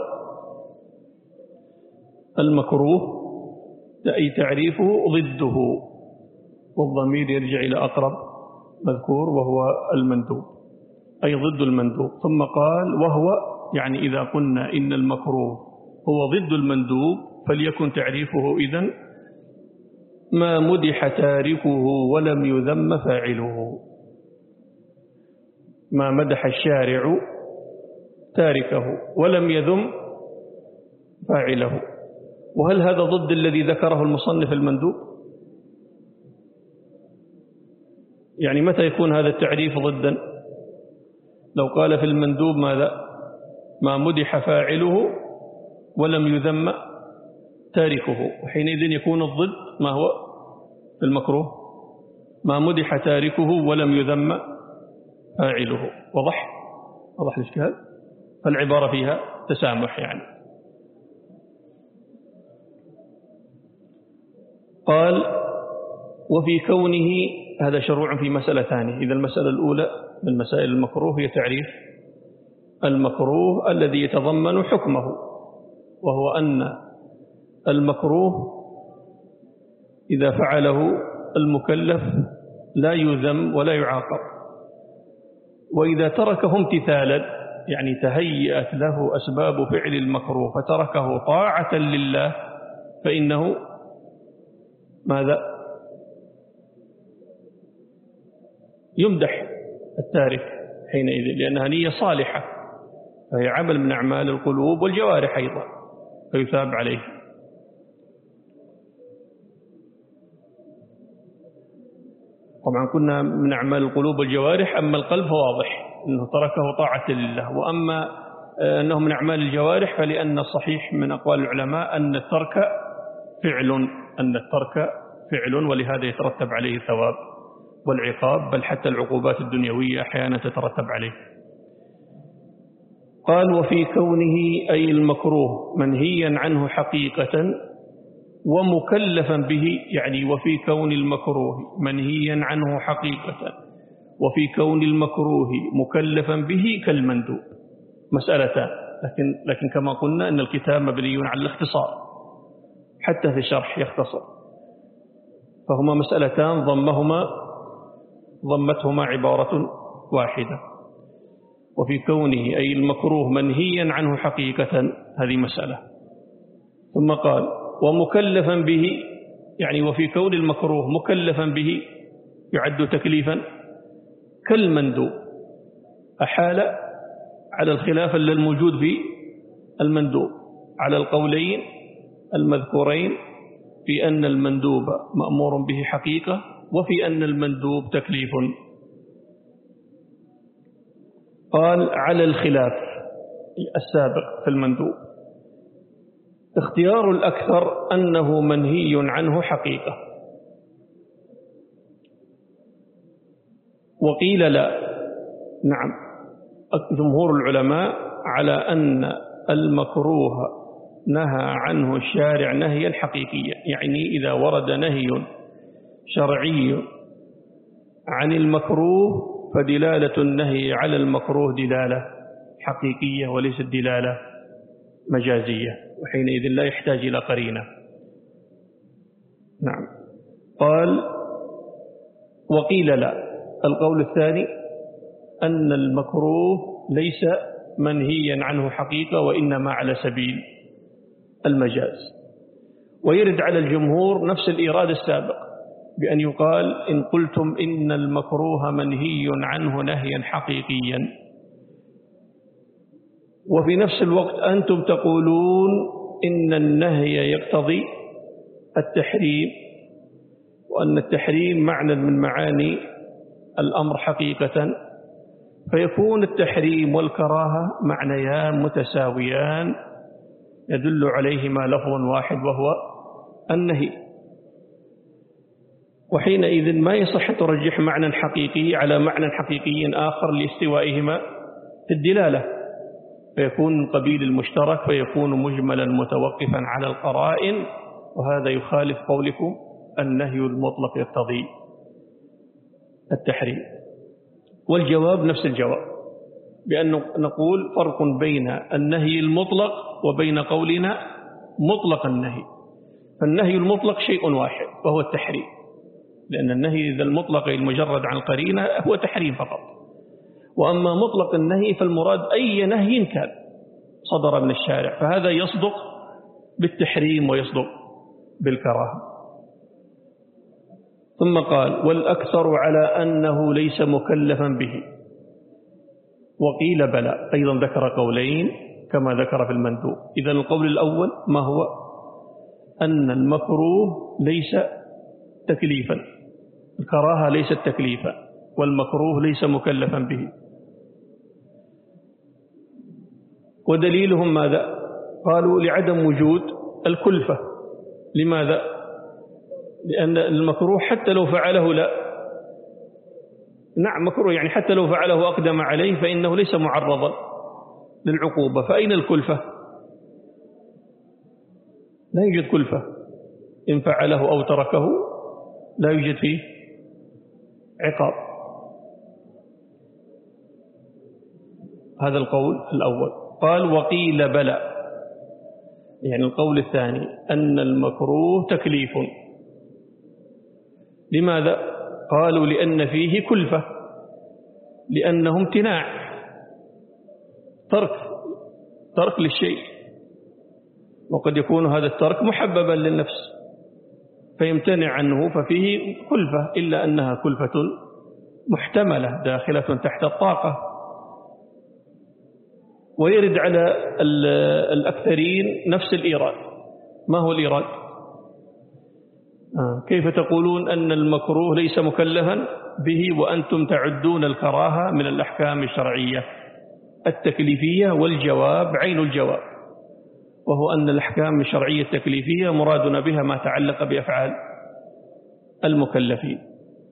المكروه أي تعريفه ضده، والضمير يرجع إلى أقرب مذكور وهو المندوب، أي ضد المندوب. ثم قال وهو، يعني إذا قلنا إن المكروه هو ضد المندوب فليكن تعريفه إذن ما مدح تاركه ولم يذم فاعله، ما مدح الشارع تاركه ولم يذم فاعله. وهل هذا ضد الذي ذكره المصنف المندوب؟ يعني متى يكون هذا التعريف ضدا؟ لو قال في المندوب ماذا؟ ما مدح فاعله ولم يذم تاركه، وحينئذ يكون الضد ما هو في المكروه؟ ما مدح تاركه ولم يذم فاعله. وضح وضح الاشكال. فالعبارة فيها تسامح يعني. قال وفي كونه، هذا شروع في مسألة ثانية. إذا المسألة الأولى من مسائل المكروه هي تعريف المكروه الذي يتضمن حكمه، وهو أن المكروه إذا فعله المكلف لا يذم ولا يعاقب، وإذا تركه امتثالا يعني تهيأت له أسباب فعل المكروه فتركه طاعة لله فإنه ماذا؟ يمدح التارك حينئذ، لأنها نية صالحة، فهي عمل من أعمال القلوب والجوارح أيضا فيثاب عليه. طبعا كنا من أعمال القلوب والجوارح، أما القلب فواضح أنه تركه طاعة لله، وأما أنه من أعمال الجوارح فلأن الصحيح من أقوال العلماء أن الترك فعل أن الترك فعل ولهذا يترتب عليه الثواب والعقاب، بل حتى العقوبات الدنيوية أحيانا تترتب عليه. قال وفي كونه أي المكروه منهيا عنه حقيقة ومكلفا به، يعني وفي كون المكروه منهيا عنه حقيقة وفي كون المكروه مكلفا به كالمندوب مسألتان، لكن, لكن كما قلنا أن الكتاب مبني على الاختصار، حتى في الشرح يختصر، فهما مسألتان ضمهما ضمتهما عبارة واحدة. وفي كونه أي المكروه منهيا عنه حقيقة، هذه مسألة. ثم قال ومكلفا به، يعني وفي كون المكروه مكلفا به يعد تكليفا كالمندوب، أحال على الخلاف الموجود في المندوب على القولين المذكورين في أن المندوب مأمور به حقيقة وفي أن المندوب تكليف. قال على الخلاف السابق في المندوب اختيار الأكثر أنه منهي عنه حقيقة، وقيل لا. نعم، جمهور العلماء على أن المكروه نهى عنه الشارع نهيا حقيقيا، يعني إذا ورد نهي شرعي عن المكروه فدلالة النهي على المكروه دلالة حقيقية وليست دلالة مجازية، وحينئذ لا يحتاج إلى قرينة. نعم. قال وقيل لا، القول الثاني أن المكروه ليس منهيا عنه حقيقة وإنما على سبيل المجاز، ويرد على الجمهور نفس الإيراد السابق بأن يقال إن قلتم إن المكروه منهي عنه نهيا حقيقيا وفي نفس الوقت أنتم تقولون إن النهي يقتضي التحريم، وأن التحريم معنى من معاني الأمر حقيقة، فيكون التحريم والكراهة معنيان متساويان يدل عليهما لفظ واحد وهو النهي، وحينئذ ما يصح ترجح معنى حقيقي على معنى حقيقي آخر لاستوائهما في الدلالة، فيكون من قبيل المشترك فيكون مجملا متوقفا على القرائن، وهذا يخالف قولكم النهي المطلق يقتضي التحريم. والجواب نفس الجواب، بأن نقول فرق بين النهي المطلق وبين قولنا مطلق النهي. فالنهي المطلق شيء واحد وهو التحريم، لأن النهي إذا المطلق المجرد عن القرينة هو تحريم فقط، وأما مطلق النهي فالمراد أي نهي كان صدر من الشارع، فهذا يصدق بالتحريم ويصدق بالكراهة. ثم قال والأكثر على أنه ليس مكلفا به، وقيل بلى، أيضا ذكر قولين كما ذكر في المندوب. إذن القول الأول ما هو؟ أن المكروه ليس تكليفا، الكراهة ليست تكليفا، والمكروه ليس مكلفا به. ودليلهم ماذا؟ قالوا لعدم وجود الكلفة. لماذا؟ لأن المكروه حتى لو فعله لا نعم مكروه، يعني حتى لو فعله أقدم عليه فإنه ليس معرضا للعقوبة. فأين الكلفة؟ لا يوجد كلفة، إن فعله أو تركه لا يوجد فيه عقاب. هذا القول الأول. قال وقيل بلى، يعني القول الثاني أن المكروه تكليف. لماذا؟ قالوا لأن فيه كلفة، لأنه امتناع، ترك ترك للشيء، وقد يكون هذا الترك محببا للنفس فيمتنع عنه، ففيه كلفة، إلا أنها كلفة محتملة داخلة تحت الطاقة. ويرد على الأكثرين نفس الإيراد. ما هو الإيراد؟ آه. كيف تقولون أن المكروه ليس مكلفا به وأنتم تعدون الكراهة من الأحكام الشرعية التكليفية؟ والجواب عين الجواب، وهو أن الأحكام الشرعية التكليفية مرادنا بها ما تعلق بأفعال المكلفين.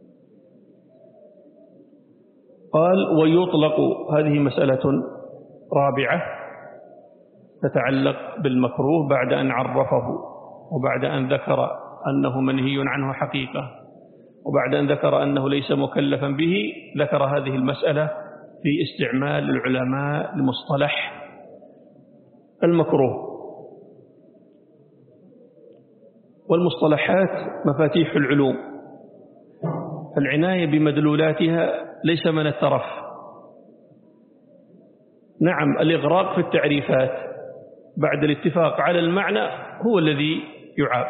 قال ويطلق، هذه مسألة رابعة تتعلق بالمكروه بعد أن عرفه، وبعد أن ذكر أنه منهي عنه حقيقة، وبعد أن ذكر أنه ليس مكلفا به، ذكر هذه المسألة في استعمال العلماء لمصطلح المكروه. والمصطلحات مفاتيح العلوم، العناية بمدلولاتها ليس من الترف. نعم الإغراق في التعريفات بعد الاتفاق على المعنى هو الذي يعاب،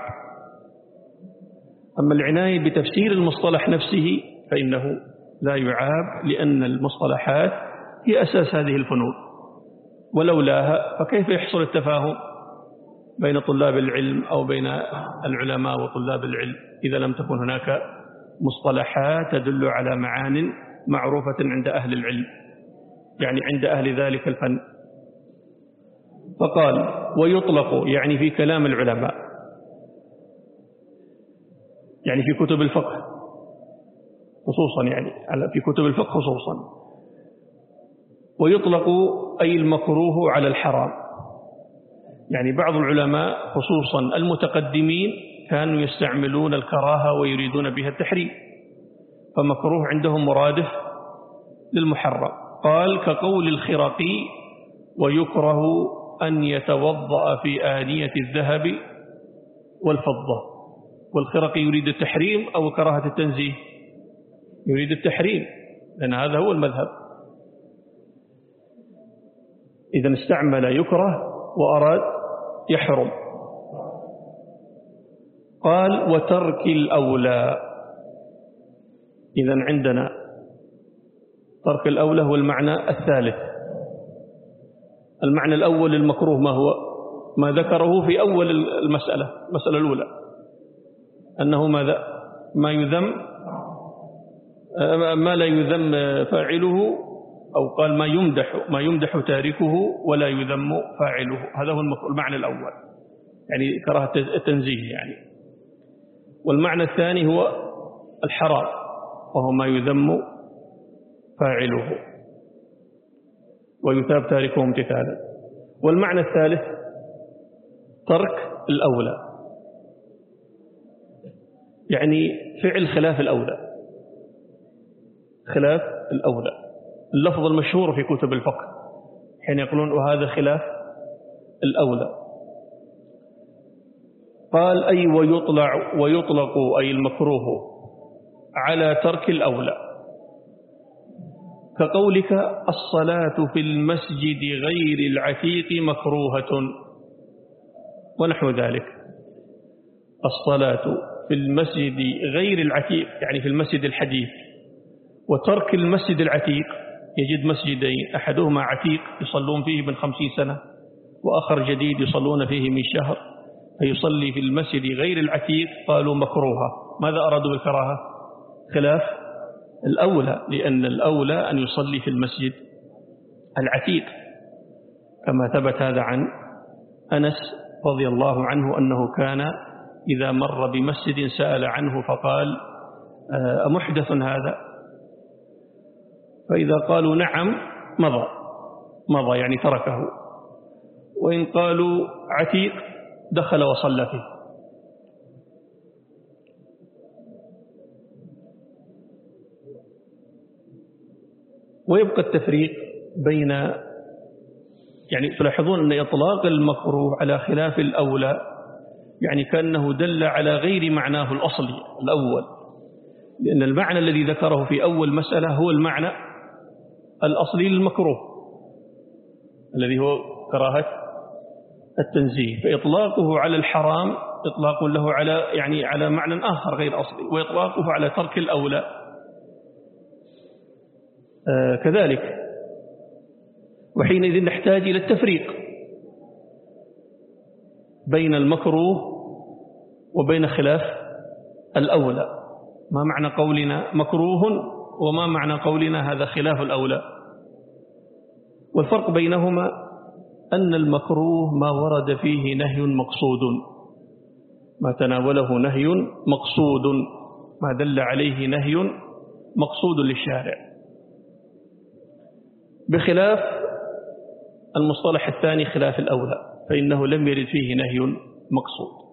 أما العناية بتفسير المصطلح نفسه فإنه لا يعاب، لأن المصطلحات هي أساس هذه الفنون، ولولاها فكيف يحصل التفاهم بين طلاب العلم أو بين العلماء وطلاب العلم إذا لم تكن هناك مصطلحات تدل على معان معروفة عند أهل العلم، يعني عند أهل ذلك الفن. فقال ويطلق، يعني في كلام العلماء، يعني في كتب الفقه خصوصا، يعني في كتب الفقه خصوصا. ويطلق أي المكروه على الحرام، يعني بعض العلماء خصوصا المتقدمين كانوا يستعملون الكراهة ويريدون بها التحريم، فمكروه عندهم مرادف للمحرم. قال كقول الخرقي ويكره أن يتوضأ في آنية الذهب والفضة. والخرقي يريد التحريم أو كراهة التنزيه؟ يريد التحريم، لأن هذا هو المذهب. إذا استعمل يكره وأراد يحرم. قال وترك الأولى، إذا عندنا ترك الأولى هو المعنى الثالث. المعنى الأول المكروه ما هو؟ ما ذكره في أول المسألة، المسألة الأولى، أنه ماذا؟ ما يذم، ما لا يذم فاعله، أو قال ما يمدح ما يمدح تاركه ولا يذم فاعله. هذا هو المعنى الأول، يعني كراهة التنزيه يعني. والمعنى الثاني هو الحرام، وهو ما يذم فاعله ويثاب تاركه امتثالا. والمعنى الثالث ترك الأولى، يعني فعل خلاف الأولى، خلاف الأولى. اللفظ المشهور في كتب الفقه حين يقولون وهذا خلاف الأولى. قال أي ويطلع ويطلق أي المكروه على ترك الأولى، كقولك الصلاة في المسجد غير العتيق مكروهة ونحو ذلك. الصلاة في المسجد غير العتيق يعني في المسجد الحديث، وترك المسجد العتيق، يجد مسجدين أحدهما عتيق يصلون فيه من خمسين سنة وآخر جديد يصلون فيه من شهر فيصلي في المسجد غير العتيق، قالوا مكروها. ماذا أرادوا بالكراهة؟ خلاف الأولى، لأن الأولى أن يصلي في المسجد العتيق، كما ثبت هذا عن أنس رضي الله عنه أنه كان إذا مر بمسجد سأل عنه فقال أمحدث هذا؟ فإذا قالوا نعم مضى مضى يعني تركه، وإن قالوا عتيق دخل وصلى فيه. ويبقى التفريق بين، يعني تلاحظون أن إطلاق المكروه على خلاف الأولى يعني كأنه دل على غير معناه الأصلي الأول، لأن المعنى الذي ذكره في أول مسألة هو المعنى الأصلي للمكروه الذي هو كراهة التنزيه، فإطلاقه على الحرام إطلاق له على يعني على معنى آخر غير أصلي، وإطلاقه على ترك الأولى آه كذلك. وحينئذ نحتاج إلى التفريق بين المكروه وبين خلاف الأولى. ما معنى قولنا مكروه وما معنى قولنا هذا خلاف الأولى؟ والفرق بينهما أن المكروه ما ورد فيه نهي مقصود، ما تناوله نهي مقصود، ما دل عليه نهي مقصود للشارع، بخلاف المصطلح الثاني خلاف الأولى فإنه لم يرد فيه نهي مقصود.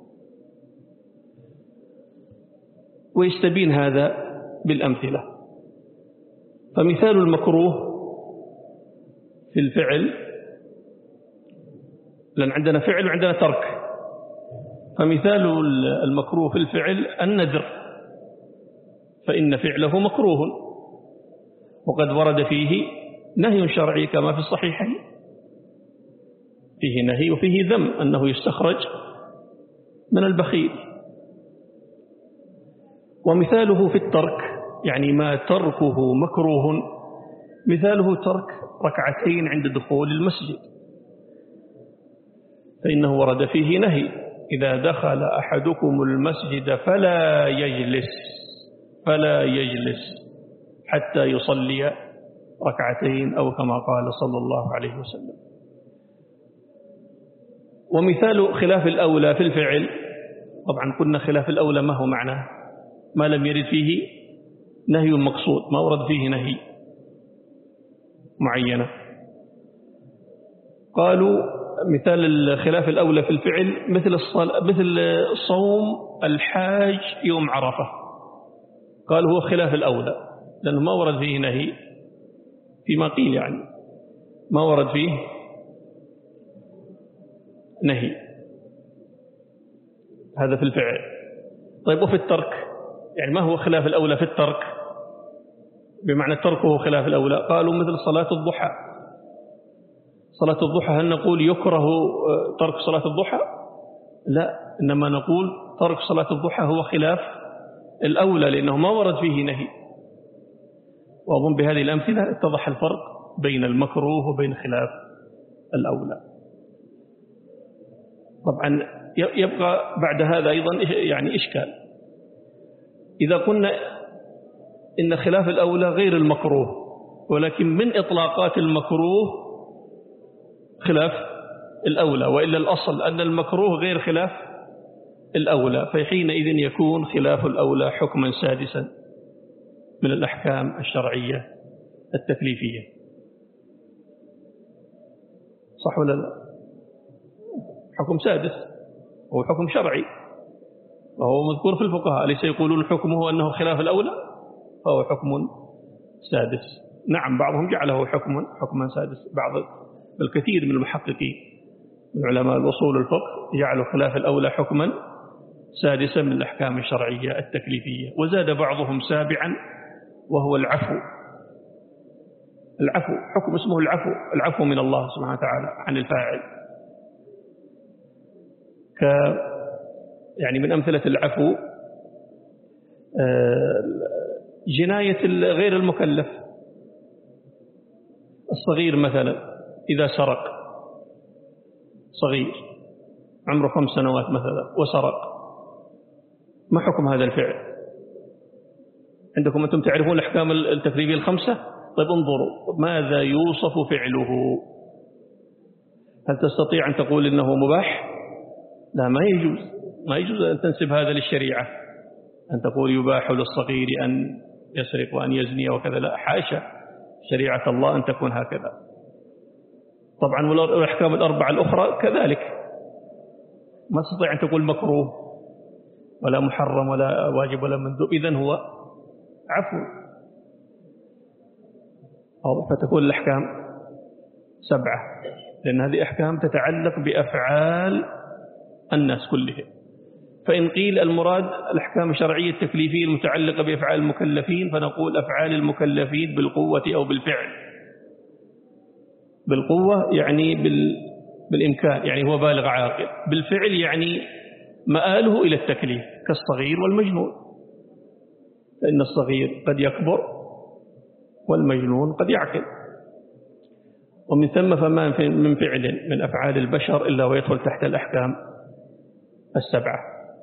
ويستبين هذا بالأمثلة. فمثال المكروه في الفعل، لأن عندنا فعل وعندنا ترك، فمثال المكروه في الفعل النذر، فإن فعله مكروه وقد ورد فيه نهي شرعي كما في الصحيحين، فيه نهي وفيه ذم أنه يستخرج من البخيل. ومثاله في الترك يعني ما تركه مكروه، مثاله ترك ركعتين عند دخول المسجد، فإنه ورد فيه نهي إذا دخل أحدكم المسجد فلا يجلس فلا يجلس حتى يصلي ركعتين أو كما قال صلى الله عليه وسلم. ومثال خلاف الأولى في الفعل، طبعا قلنا خلاف الأولى ما هو معناه؟ ما لم يرد فيه نهي مقصود، ما ورد فيه نهي معينة. قالوا مثال الخلاف الأولى في الفعل مثل مثل صوم الحاج يوم عرفة، قال هو خلاف الأولى لأنه ما ورد فيه نهي، فيما قيل يعني ما ورد فيه نهي، هذا في الفعل. طيب وفي الترك يعني ما هو خلاف الأولى في الترك بمعنى تركه خلاف الأولى؟ قالوا مثل صلاة الضحى. صلاة الضحى هل نقول يكره ترك صلاة الضحى؟ لا، إنما نقول ترك صلاة الضحى هو خلاف الأولى لأنه ما ورد فيه نهي. وأظن بهذه الأمثلة اتضح الفرق بين المكروه وبين خلاف الأولى. طبعا يبقى بعد هذا أيضا يعني إشكال، إذا قلنا إن خلاف الأولى غير المكروه، ولكن من إطلاقات المكروه خلاف الأولى، وإلا الأصل أن المكروه غير خلاف الأولى، فحينئذ يكون خلاف الأولى حكما سادسا من الأحكام الشرعية التكليفية. صح ولا لا؟ حكم سادس هو حكم شرعي وهو مذكور في الفقهاء، أليس يقولون حكمه أنه خلاف الأولى؟ فهو حكم سادس. نعم بعضهم جعله حكما حكما سادس، بعض بالكثير من المحققين من علماء الوصول الفقه جعلوا خلاف الأولى حكما سادسا من الأحكام الشرعية التكليفية. وزاد بعضهم سابعا وهو العفو. العفو حكم اسمه العفو، العفو من الله سبحانه وتعالى عن الفاعل. ك يعني من أمثلة العفو جناية غير المكلف، الصغير مثلا إذا سرق صغير عمره خمس سنوات مثلا وسرق، ما حكم هذا الفعل؟ عندكم أنتم تعرفون الأحكام التكليفية الخمسة؟ طيب انظروا ماذا يوصف فعله. هل تستطيع أن تقول إنه مباح؟ لا، ما يجوز، ما يجوز أن تنسب هذا للشريعة، أن تقول يباح للصغير أن يسرق وأن يزني وكذا، لا، حاشا، شريعة الله أن تكون هكذا. طبعا والأحكام الأربعة الأخرى كذلك، ما تستطيع أن تقول مكروه ولا محرم ولا واجب ولا مندوب، إذن هو عفو. فتكون الأحكام سبعة، لأن هذه أحكام تتعلق بأفعال الناس كلهم. فإن قيل المراد الأحكام الشرعية التكليفية المتعلقة بأفعال المكلفين، فنقول أفعال المكلفين بالقوة أو بالفعل. بالقوة يعني بال... بالإمكان، يعني هو بالغ عاقل. بالفعل يعني مآله إلى التكليف كالصغير والمجنون، فإن الصغير قد يكبر والمجنون قد يعقل. ومن ثم فما من فعل من أفعال البشر إلا ويدخل تحت الأحكام السبعة.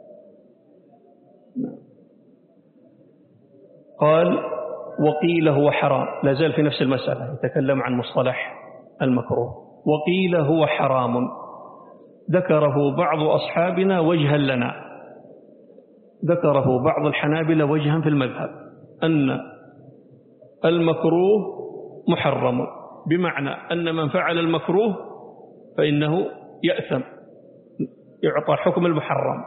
قال وقيل هو حرام، لا زال في نفس المسألة، يتكلم عن مصطلح المكروه. وقيل هو حرام، ذكره بعض أصحابنا وجها لنا، ذكره بعض الحنابلة وجها في المذهب، أن المكروه محرم، بمعنى أن من فعل المكروه فإنه يأثم، يعطى حكم المحرم.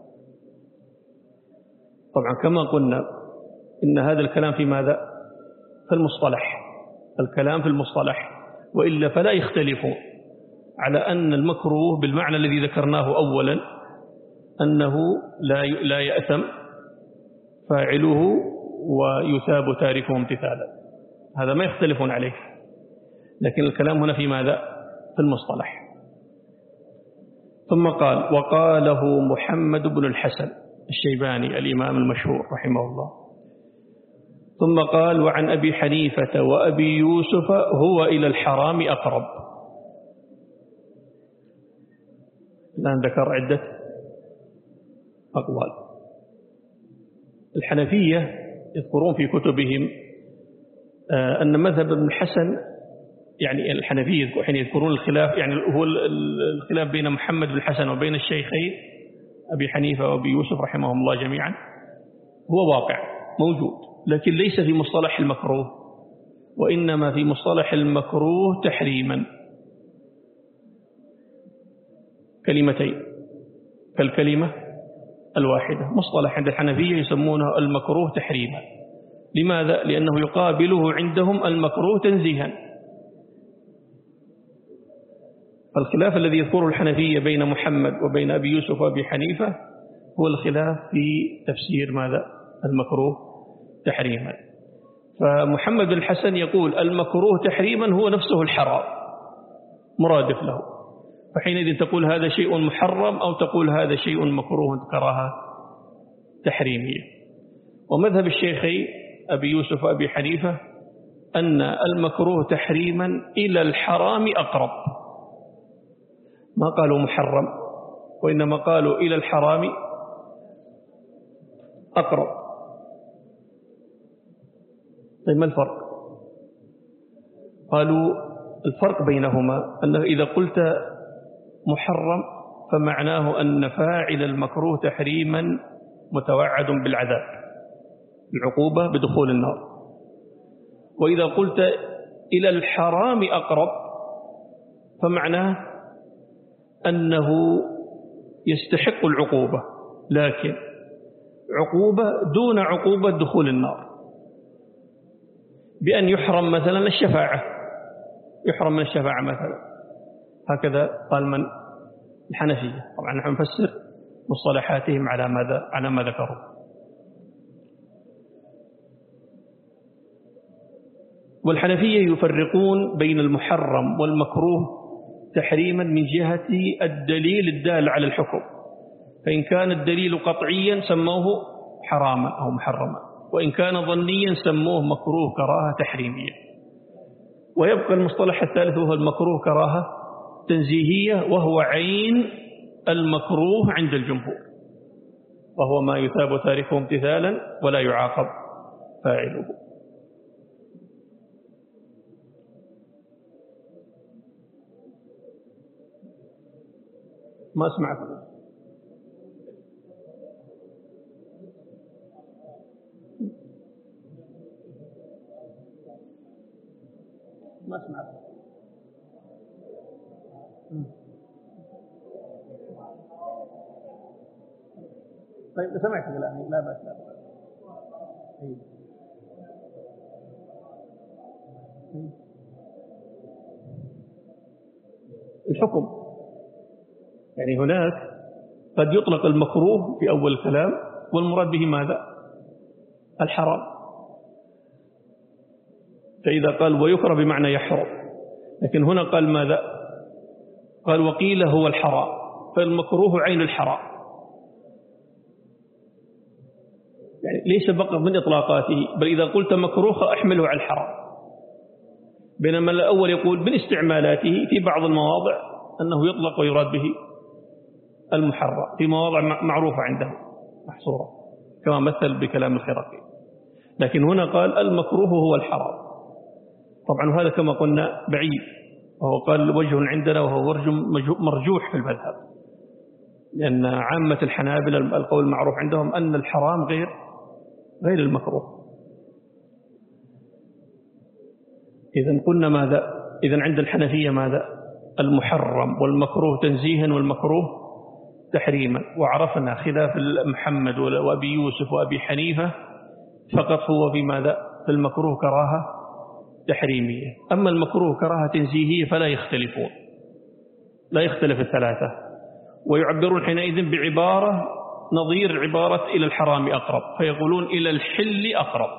طبعا كما قلنا إن هذا الكلام في ماذا؟ في المصطلح، الكلام في المصطلح، وإلا فلا يختلفون على أن المكروه بالمعنى الذي ذكرناه أولا أنه لا لا يأثم فاعله ويثاب تاركه امتثالا، هذا ما يختلفون عليه. لكن الكلام هنا في ماذا؟ في المصطلح. ثم قال وقاله محمد بن الحسن الشيباني الإمام المشهور رحمه الله. ثم قال وعن أبي حنيفة وأبي يوسف هو إلى الحرام أقرب. الآن ذكر عدة أقوال. الحنفية يذكرون في كتبهم أن مذهب ابن الحسن، يعني الحنفية حين يذكرون الخلاف، يعني هو الخلاف بين محمد بن الحسن وبين الشيخين أبي حنيفة وأبي يوسف رحمهم الله جميعا هو واقع موجود، لكن ليس في مصطلح المكروه، وإنما في مصطلح المكروه تحريما، كلمتين كالكلمة الواحدة. مصطلح عند الحنفية يسمونه المكروه تحريما. لماذا؟ لأنه يقابله عندهم المكروه تنزيها. الخلاف الذي يذكره الحنفية بين محمد وبين أبي يوسف وأبي حنيفة هو الخلاف في تفسير ماذا؟ المكروه تحريما. فمحمد بن الحسن يقول المكروه تحريما هو نفسه الحرام مرادف له، فحينئذ تقول هذا شيء محرم أو تقول هذا شيء مكروه كراهة تحريمية. ومذهب الشيخين أبي يوسف وأبي حنيفة أن المكروه تحريما إلى الحرام أقرب، ما قالوا محرم وإنما قالوا إلى الحرام أقرب. طيب ما الفرق؟ قالوا الفرق بينهما أنه إذا قلت محرم فمعناه أن فاعل المكروه تحريما متوعد بالعذاب، العقوبة بدخول النار. وإذا قلت إلى الحرام أقرب فمعناه أنه يستحق العقوبة، لكن عقوبة دون عقوبة دخول النار، بأن يحرم مثلا الشفاعة، يحرم من الشفاعة مثلا، هكذا قال من الحنفية. طبعا نحن نفسر مصطلحاتهم على ماذا؟ على ما ذكروا. والحنفية يفرقون بين المحرم والمكروه تحريما من جهة الدليل الدال على الحكم، فإن كان الدليل قطعيا سموه حراما أو محرما، وإن كان ظنيا سموه مكروه كراهة تحريمية. ويبقى المصطلح الثالث وهو المكروه كراهة تنزيهية وهو عين المكروه عند الجمهور، وهو ما يثاب تاركه امتثالا ولا يعاقب فاعله. ما أسمعك. ما أسمعك. طيب سمعت كلامي، لا بأس لا بأس. الحكم يعني هناك قد يطلق المكروه في أول الكلام والمراد به ماذا؟ الحرام. فإذا قال ويكره بمعنى يحرم، لكن هنا قال ماذا؟ قال وقيل هو الحرام، فالمكروه عين الحرام، يعني ليس فقط من إطلاقاته، بل إذا قلت مكروه أحمله على الحرام. بينما الأول يقول من استعمالاته في بعض المواضع أنه يطلق ويراد به المحرم، في مواضع معروفة عنده محصورة كما مثل بكلام الخرقي، لكن هنا قال المكروه هو الحرام. طبعا هذا كما قلنا بعيد، وهو قال وجه عندنا وهو مرجوح في المذهب، لأن عامة الحنابلة القول المعروف عندهم أن الحرام غير غير المكروه. إذن قلنا ماذا؟ إذن عند الحنفية ماذا؟ المحرم والمكروه تنزيها والمكروه تحريما. وعرفنا خلاف محمد وأبي يوسف وأبي حنيفة فقط هو في ماذا؟ في المكروه كراهة تحريمية، أما المكروه كراهة تنزيهية فلا يختلفون، لا يختلف الثلاثة، ويعبرون حينئذ بعبارة نظير عبارة إلى الحرام أقرب، فيقولون إلى الحل أقرب.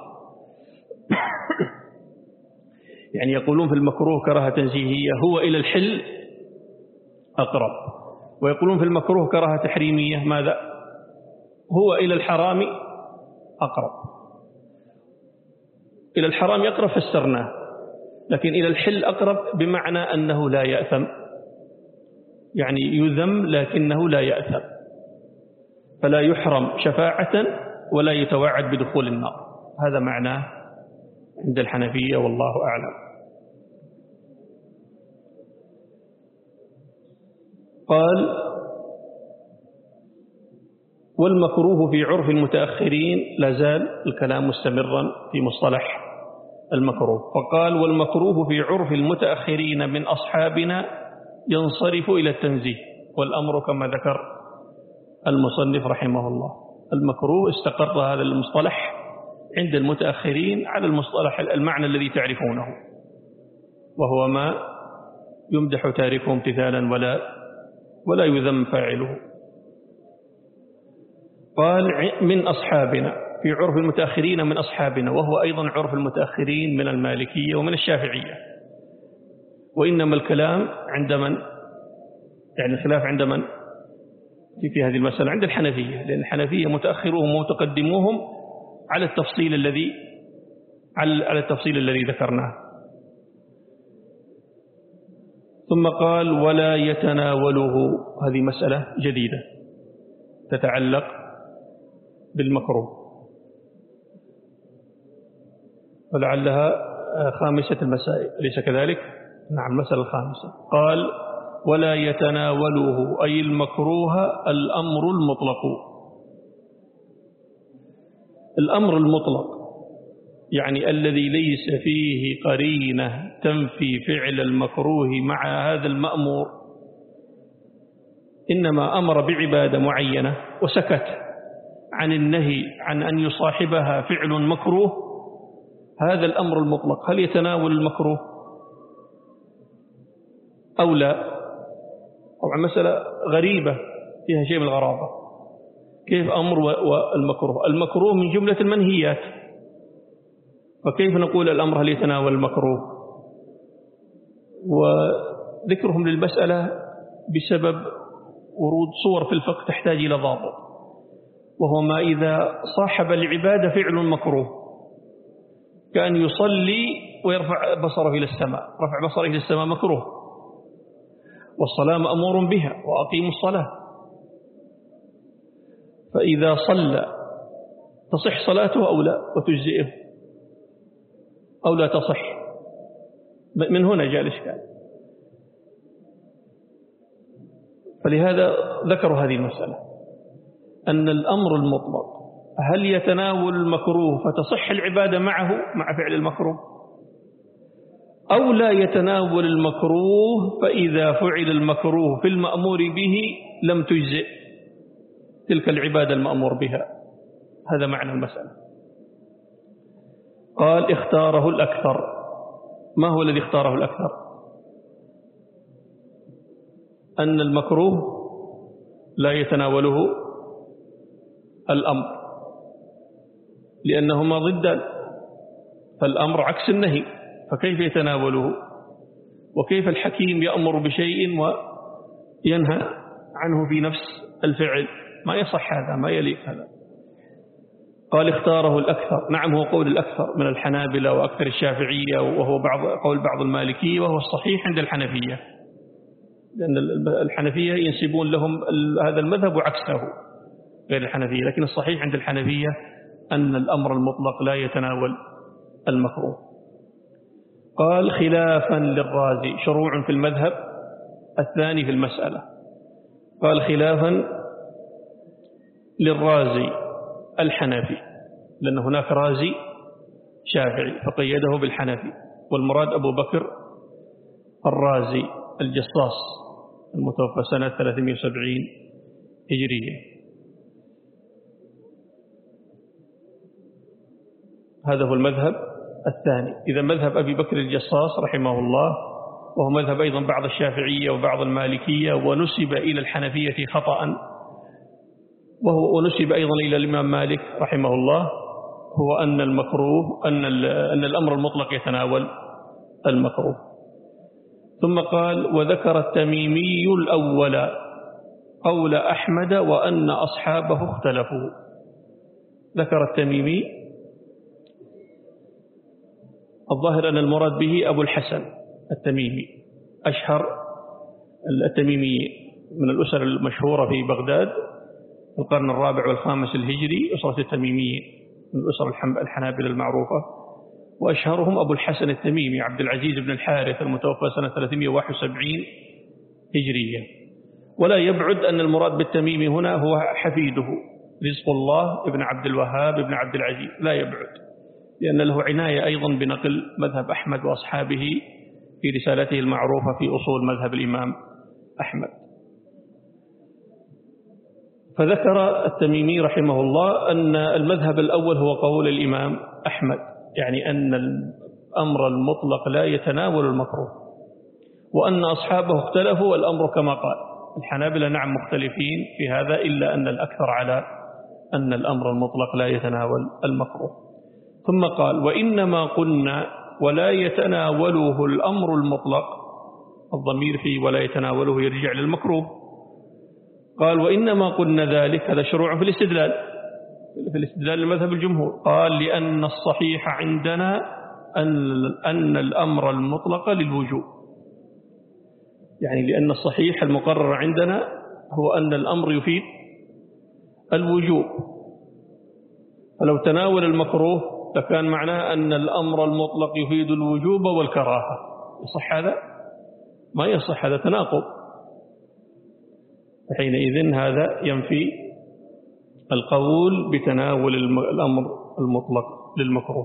يعني يقولون في المكروه كراهة تنزيهية هو إلى الحل أقرب، ويقولون في المكروه كراهة تحريمية ماذا؟ هو إلى الحرام أقرب. إلى الحرام أقرب فسرناه، لكن إلى الحل أقرب بمعنى أنه لا يأثم، يعني يذم لكنه لا يأثم، فلا يحرم شفاعة ولا يتوعد بدخول النار. هذا معناه عند الحنفية والله أعلم. قال والمكروه في عرف المتأخرين، لا زال الكلام مستمرا في مصطلح المكروه، فقال والمكروه في عرف المتأخرين من أصحابنا ينصرف إلى التنزيه، والأمر كما ذكر المصنف رحمه الله، المكروه استقر هذا المصطلح عند المتأخرين على المصطلح المعنى الذي تعرفونه، وهو ما يمدح تاركه امتثالا ولا ولا يذم فاعله. قال من أصحابنا في عرف المتأخرين من أصحابنا، وهو أيضا عرف المتأخرين من المالكية ومن الشافعية، وإنما الكلام عند من؟ يعني الخلاف عند من في, في هذه المسألة؟ عند الحنفية، لأن الحنفية متأخروهم ومتقدموهم على التفصيل الذي على التفصيل الذي ذكرناه. ثم قال ولا يتناوله، هذه مسألة جديدة تتعلق بالمكروه، ولعلها خامسة المسائل، أليس كذلك؟ نعم، المسألة الخامسة. قال ولا يتناوله أي المكروه الأمر المطلق. الأمر المطلق يعني الذي ليس فيه قرينة تنفي فعل المكروه مع هذا المأمور، إنما أمر بعبادة معينة وسكت عن النهي عن أن يصاحبها فعل مكروه، هذا الأمر المطلق هل يتناول المكروه أو لا؟ طبعا مسألة غريبة فيها شيء من الغرابة. كيف أمر والمكروه؟ المكروه من جملة المنهيات، فكيف نقول الأمر هل يتناول المكروه؟ وذكرهم للمسألة بسبب ورود صور في الفقه تحتاج إلى ضابط، وهو ما إذا صاحب العبادة فعل مكروه، كأن يصلي ويرفع بصره إلى السماء، رفع بصره إلى السماء مكروه، والصلاة مأمور بها وأقيموا الصلاة. فإذا صلى تصح صلاته أو لا وتجزئه أو لا تصح. من هنا جاء الإشكال. فلهذا ذكروا هذه المسألة أن الأمر المطلق هل يتناول المكروه فتصح العبادة معه مع فعل المكروه، أو لا يتناول المكروه فإذا فعل المكروه في المأمور به لم تجزئ تلك العبادة المأمور بها. هذا معنى المسألة. قال اختاره الأكثر. ما هو الذي اختاره الأكثر؟ أن المكروه لا يتناوله الأمر لأنهما ضدان، فالأمر عكس النهي، فكيف يتناوله؟ وكيف الحكيم يأمر بشيء وينهى عنه في نفس الفعل؟ ما يصح هذا، ما يليق هذا. قال اختاره الأكثر. نعم هو قول الأكثر من الحنابلة وأكثر الشافعية، وهو بعض قول بعض المالكية، وهو الصحيح عند الحنفية، لأن الحنفية ينسبون لهم هذا المذهب وعكسه غير الحنفية، لكن الصحيح عند الحنفية أن الأمر المطلق لا يتناول المكروه. قال خلافا للرازي، شروع في المذهب الثاني في المسألة. قال خلافا للرازي الحنفي، لأن هناك رازي شافعي فقيده بالحنفي، والمراد أبو بكر الرازي الجصاص المتوفى سنة ثلاثمائة وسبعين هجرية. هذا هو المذهب الثاني. إذا مذهب أبي بكر الجصاص رحمه الله، وهو مذهب أيضا بعض الشافعية وبعض المالكية، ونسب إلى الحنفية خطأ، وهو ونسب أيضا إلى الإمام مالك رحمه الله، هو أن المكروه أن أن الأمر المطلق يتناول المكروه. ثم قال وذكر التميمي الأول قول أحمد وأن أصحابه اختلفوا. ذكر التميمي، الظاهر أن المراد به أبو الحسن التميمي، أشهر التميمي من الأسر المشهورة في بغداد في القرن الرابع والخامس الهجري، أسرة التميمية من الأسر الحنابلة المعروفة، وأشهرهم أبو الحسن التميمي عبد العزيز بن الحارث المتوفى سنة ثلاثمائة وواحد وسبعين هجرية. ولا يبعد أن المراد بالتميمي هنا هو حفيده رزق الله ابن عبد الوهاب ابن عبد العزيز، لا يبعد، لأن له عناية أيضا بنقل مذهب أحمد وأصحابه في رسالته المعروفة في أصول مذهب الإمام أحمد. فذكر التميمي رحمه الله أن المذهب الأول هو قول الإمام أحمد، يعني أن الأمر المطلق لا يتناول المكروه، وأن أصحابه اختلفوا، والأمر كما قال. الحنابلة نعم مختلفين في هذا، إلا أن الأكثر على أن الأمر المطلق لا يتناول المكروه. ثم قال وإنما قلنا ولا يتناوله الأمر المطلق، الضمير في ولا يتناوله يرجع للمكروه. قال وإنما قلنا ذلك، هذا شروع في الاستدلال في الاستدلال لمذهب الجمهور. قال لأن الصحيح عندنا أن أن الأمر المطلق للوجوب، يعني لأن الصحيح المقرر عندنا هو أن الأمر يفيد الوجوب، فلو تناول المكروه فكان معناه أن الأمر المطلق يفيد الوجوب والكراهة. يصح هذا؟ ما يصح، هذا تناقض. حينئذ هذا ينفي القول بتناول الأمر المطلق للمكروه.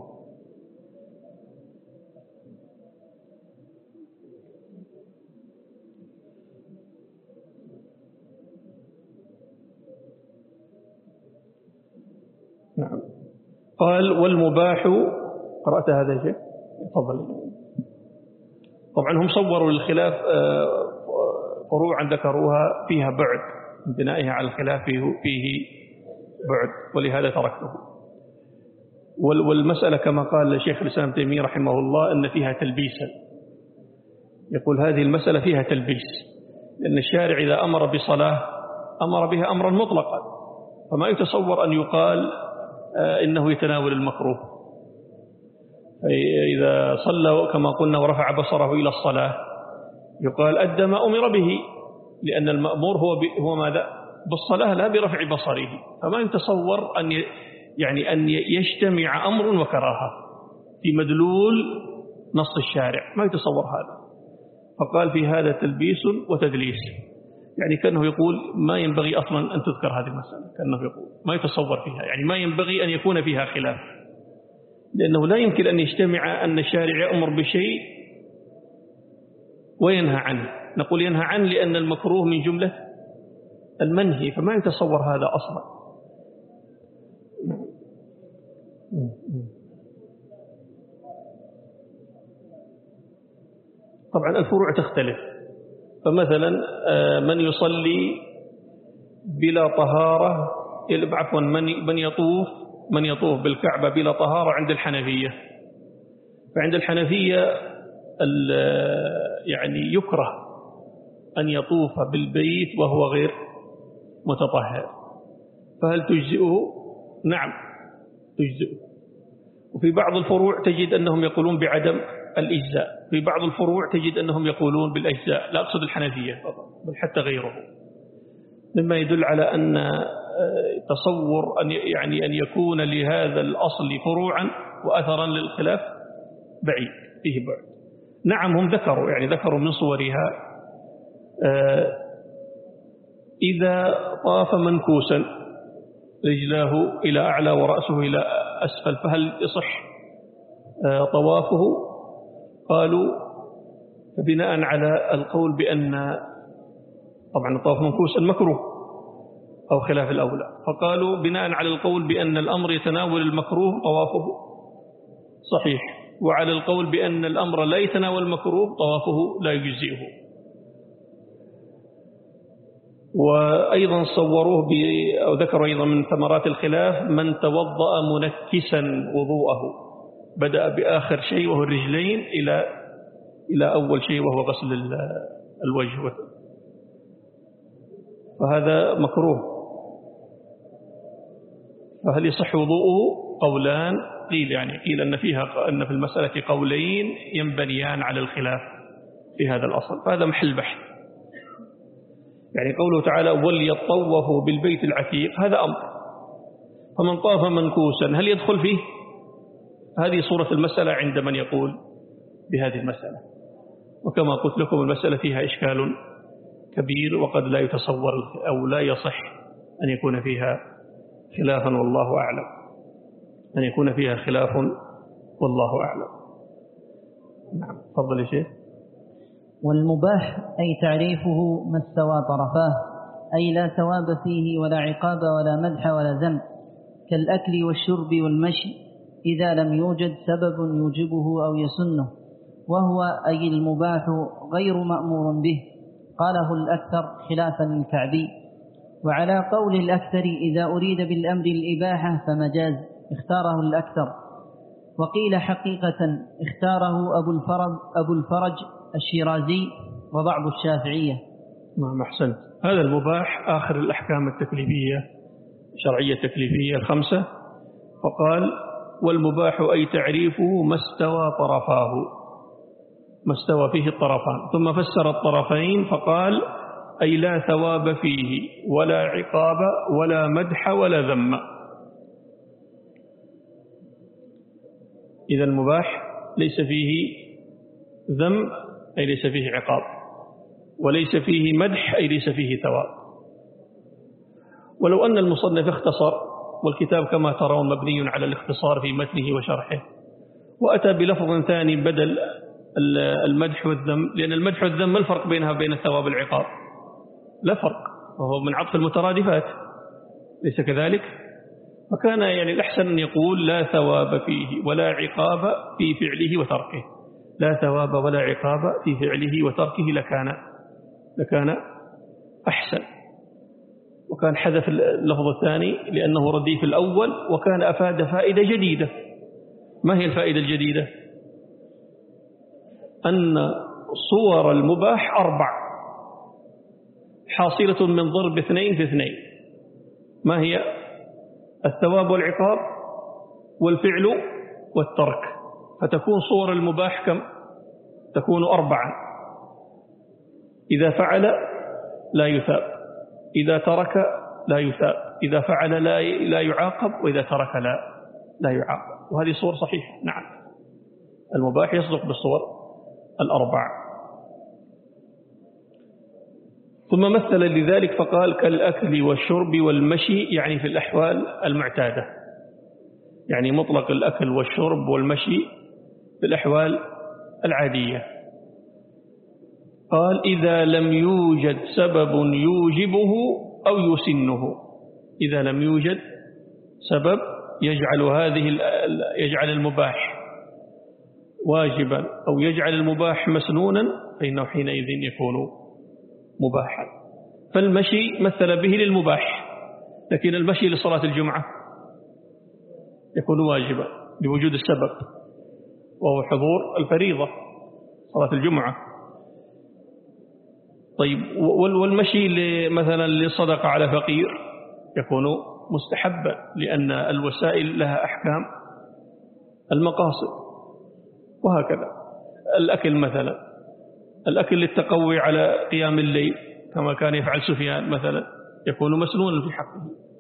نعم. قال والمباح، قرأت هذا الشيء؟ تفضل. طبعا هم صوروا الخلاف فروعا ذكروها فيها بعد، من بنائها على الخلاف فيه بعد، ولهذا تركته. والمسألة كما قال الشيخ الإسلام ابن تيمية رحمه الله أن فيها تلبيسا، يقول هذه المسألة فيها تلبيس، لأن الشارع إذا أمر بصلاة أمر بها أمرا مطلقا، فما يتصور أن يقال إنه يتناول المكروه. إذا صلى كما قلنا ورفع بصره إلى الصلاة يقال أدى ما أمر به، لأن المأمور هو هو ماذا؟ بالصلاة لا برفع بصره. فما يتصور أن يعني أن يجتمع أمر وكراهة في مدلول نص الشارع، ما يتصور هذا. فقال في هذا تلبيس وتدليس، يعني كأنه يقول ما ينبغي أصلا أن تذكر هذه المسألة، كأنه يقول ما يتصور فيها، يعني ما ينبغي أن يكون فيها خلاف، لأنه لا يمكن أن يجتمع أن الشارع يأمر بشيء وينهى عنه. نقول ينهى عنه لأن المكروه من جملة المنهي، فما يتصور هذا أصلا. طبعا الفروع تختلف، فمثلا من يصلي بلا طهارة، عفوا من يطوف من يطوف بالكعبة بلا طهارة عند الحنفية، فعند الحنفية يعني يكره أن يطوف بالبيت وهو غير متطهر، فهل تجزئه؟ نعم تجزئه. وفي بعض الفروع تجد أنهم يقولون بعدم الإجزاء، في بعض الفروع تجد أنهم يقولون بالإجزاء، لا أقصد الحنفية بل حتى غيره، مما يدل على أن تصور أن يعني أن يكون لهذا الأصل فروعا وأثرا للخلاف بعيد، فيه بعد. نعم هم ذكروا يعني ذكروا من صورها إذا طاف منكوسا رجلاه إلى أعلى ورأسه إلى أسفل فهل يصح طوافه؟ قالوا بناء على القول بأن طبعا الطواف منكوسا مكروه أو خلاف الأولى، فقالوا بناء على القول بأن الأمر يتناول المكروه طوافه صحيح، وعلى القول بأن الأمر لا يتناول المكروه طوافه لا يجزئه. وأيضا صوروه أو ذكروا أيضا من ثمرات الخلاف من توضأ منكسا وضوءه، بدأ بآخر شيء وهو الرجلين إلى إلى أول شيء وهو غسل الوجه، فهذا مكروه. فهل يصح وضوءه؟ قولان، قيل يعني قيل أن فيها أن في المسألة قولين ينبنيان على الخلاف في هذا الأصل، فهذا محل بحث. يعني قوله تعالى وليطوفوا بالبيت العتيق هذا أمر، فمن طاف منكوسا هل يدخل فيه؟ هذه صورة المسألة عند من يقول بهذه المسألة، وكما قلت لكم المسألة فيها إشكال كبير، وقد لا يتصور أو لا يصح أن يكون فيها خلافا والله أعلم، أن يكون فيها خلاف والله أعلم. نعم تفضل يا شيخ. والمباح أي تعريفه ما استوى طرفاه، أي لا ثواب فيه ولا عقاب ولا مدح ولا ذنب، كالأكل والشرب والمشي إذا لم يوجد سبب يوجبه أو يسنه، وهو أي المباح غير مأمور به، قاله الأكثر خلافا للكعبي. وعلى قول الأكثر إذا أريد بالأمر الإباحة فمجاز، اختاره الأكثر. وقيل حقيقة اختاره أبو الفرج, أبو الفرج الشيرازي وبعض الشافعية. نعم أحسنت. هذا المباح آخر الأحكام التكليفية الشرعية التكليفية الخمسة، فقال والمباح أي تعريفه ما استوى طرفاه، ما استوى فيه الطرفان، ثم فسر الطرفين فقال أي لا ثواب فيه ولا عقاب ولا مدح ولا ذم. إذا المباح ليس فيه ذم أي ليس فيه عقاب، وليس فيه مدح أي ليس فيه ثواب. ولو أن المصنف اختصر، والكتاب كما ترون مبني على الاختصار في متنه وشرحه، وأتى بلفظ ثاني بدل المدح والذم، لأن المدح والذم ما الفرق بينها وبين الثواب والعقاب؟ لا فرق، وهو من عطف المترادفات، ليس كذلك؟ فكان يعني الأحسن أن يقول لا ثواب فيه ولا عقاب في فعله وتركه، لا ثواب ولا عقاب في فعله وتركه لكان لكان أحسن. وكان حذف اللفظ الثاني لأنه رديف الأول، وكان أفاد فائدة جديدة. ما هي الفائدة الجديدة؟ أن صور المباح أربع حاصلة من ضرب اثنين في اثنين. ما هي؟ الثواب والعقاب والفعل والترك، فتكون صور المباح كم؟ تكون أربعا. إذا فعل لا يثاب، إذا ترك لا يثاب، إذا فعل لا لا يعاقب، وإذا ترك لا لا يعاقب. وهذه صور صحيحة. نعم، المباح يصدق بالصور الأربع. ثم مثل لذلك فقال كالأكل والشرب والمشي، يعني في الأحوال المعتادة، يعني مطلق الأكل والشرب والمشي في الأحوال العادية. قال إذا لم يوجد سبب يوجبه أو يسنه، إذا لم يوجد سبب يجعل هذه يجعل المباح واجبا أو يجعل المباح مسنونا، فإنه حينئذ يكون مباحا. فالمشي مثل به للمباح، لكن المشي لصلاة الجمعة يكون واجبا بوجود السبب، وهو حضور الفريضة صلاة الجمعة. طيب، والمشي مثلا للصدقة على فقير يكون مستحبا، لأن الوسائل لها أحكام المقاصد. وهكذا الأكل مثلا، الأكل للتقوي على قيام الليل كما كان يفعل سفيان مثلا يكون مسنونا في حقه.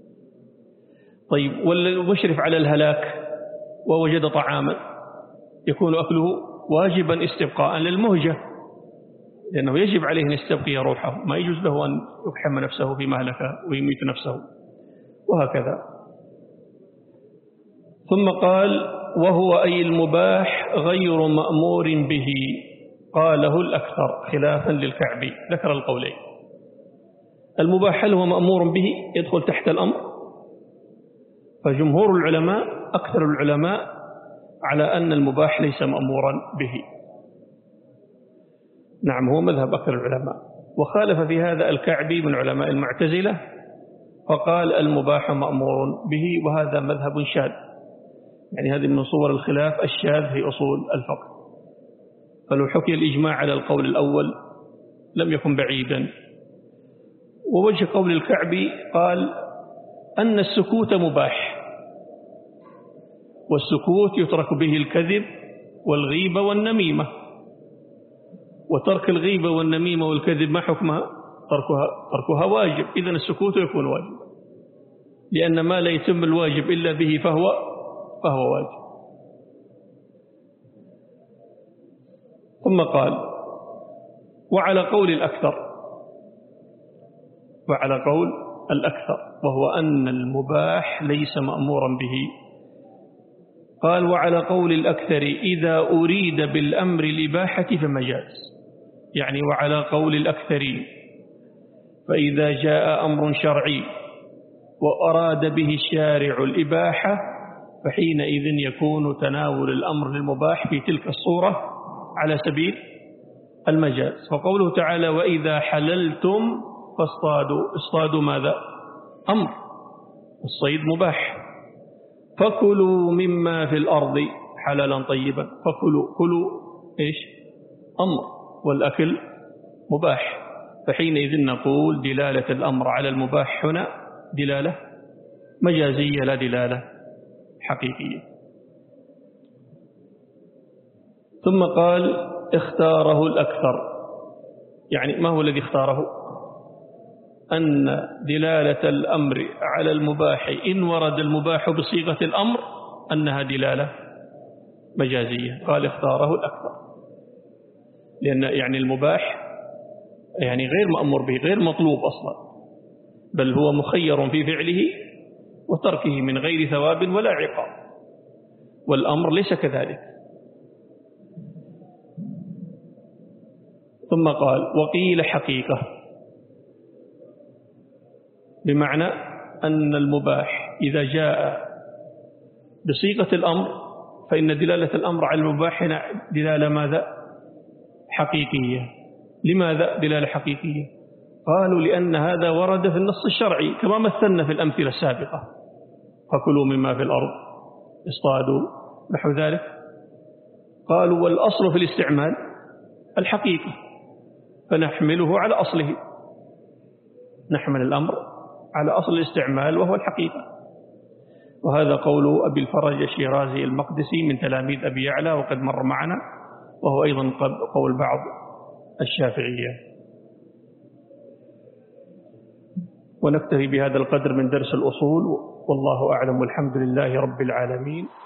طيب، والمشرف على الهلاك ووجد طعاما يكون أكله واجبا استبقاء للمهجة، لأنه يجب عليه أن يستبقي روحه، ما يجوز له أن يقحم نفسه في مهلكة ويميت نفسه، وهكذا. ثم قال وهو أي المباح غير مأمور به، قاله الأكثر خلافا للكعبي. ذكر القولين. المباح هل هو مأمور به يدخل تحت الأمر؟ فجمهور العلماء أكثر العلماء على أن المباح ليس مأمورا به. نعم، هو مذهب أكثر العلماء. وخالف في هذا الكعبي من علماء المعتزلة فقال المباح مأمور به، وهذا مذهب شاذ، يعني هذه من صور الخلاف الشاذ في أصول الفقه. فلو حكي الإجماع على القول الأول لم يكن بعيدا. ووجه قول الكعبي قال أن السكوت مباح، والسكوت يترك به الكذب والغيبة والنميمة، وترك الغيبة والنميمة والكذب ما حكمها؟ تركها, تركها واجب. إذن السكوت يكون واجب، لأن ما لا يتم الواجب إلا به فهو فهو واجب. ثم قال وعلى قول الأكثر، وعلى قول الأكثر وهو أن المباح ليس مأمورا به. قال وعلى قول الأكثر إذا أريد بالأمر الإباحة فمجاز، يعني وعلى قول الأكثرين فإذا جاء أمر شرعي وأراد به الشارع الإباحة فحينئذ يكون تناول الأمر للمباح في تلك الصورة على سبيل المجاز. فقوله تعالى وإذا حللتم فاصطادوا، اصطادوا ماذا؟ أمر، الصيد مباح. فكلوا مما في الأرض حلالا طيبا، فكلوا، كلوا إيش؟ أمر، والأكل مباح. فحينئذ نقول دلالة الأمر على المباح هنا دلالة مجازية لا دلالة حقيقية. ثم قال اختاره الأكثر، يعني ما هو الذي اختاره؟ أن دلالة الأمر على المباح إن ورد المباح بصيغة الأمر أنها دلالة مجازية. قال اختاره الأكثر، لأن يعني المباح يعني غير مأمور به، غير مطلوب أصلا، بل هو مخير في فعله وتركه من غير ثواب ولا عقاب، والأمر ليس كذلك. ثم قال وقيل حقيقة، بمعنى أن المباح إذا جاء بصيغة الأمر فإن دلالة الأمر على المباح هنا دلالة ماذا؟ حقيقية. لماذا دلالة حقيقية؟ قالوا لأن هذا ورد في النص الشرعي كما مثلنا في الأمثلة السابقة، فكلوا مما في الأرض، اصطادوا، نحو ذلك. قالوا والأصل في الاستعمال الحقيقة، فنحمله على أصله، نحمل الأمر على أصل الاستعمال وهو الحقيقة. وهذا قول أبي الفرج الشيرازي المقدسي من تلاميذ أبي يعلى، وقد مر معنا، وهو أيضا قول بعض الشافعية. ونكتفي بهذا القدر من درس الأصول، والله أعلم والحمد لله رب العالمين.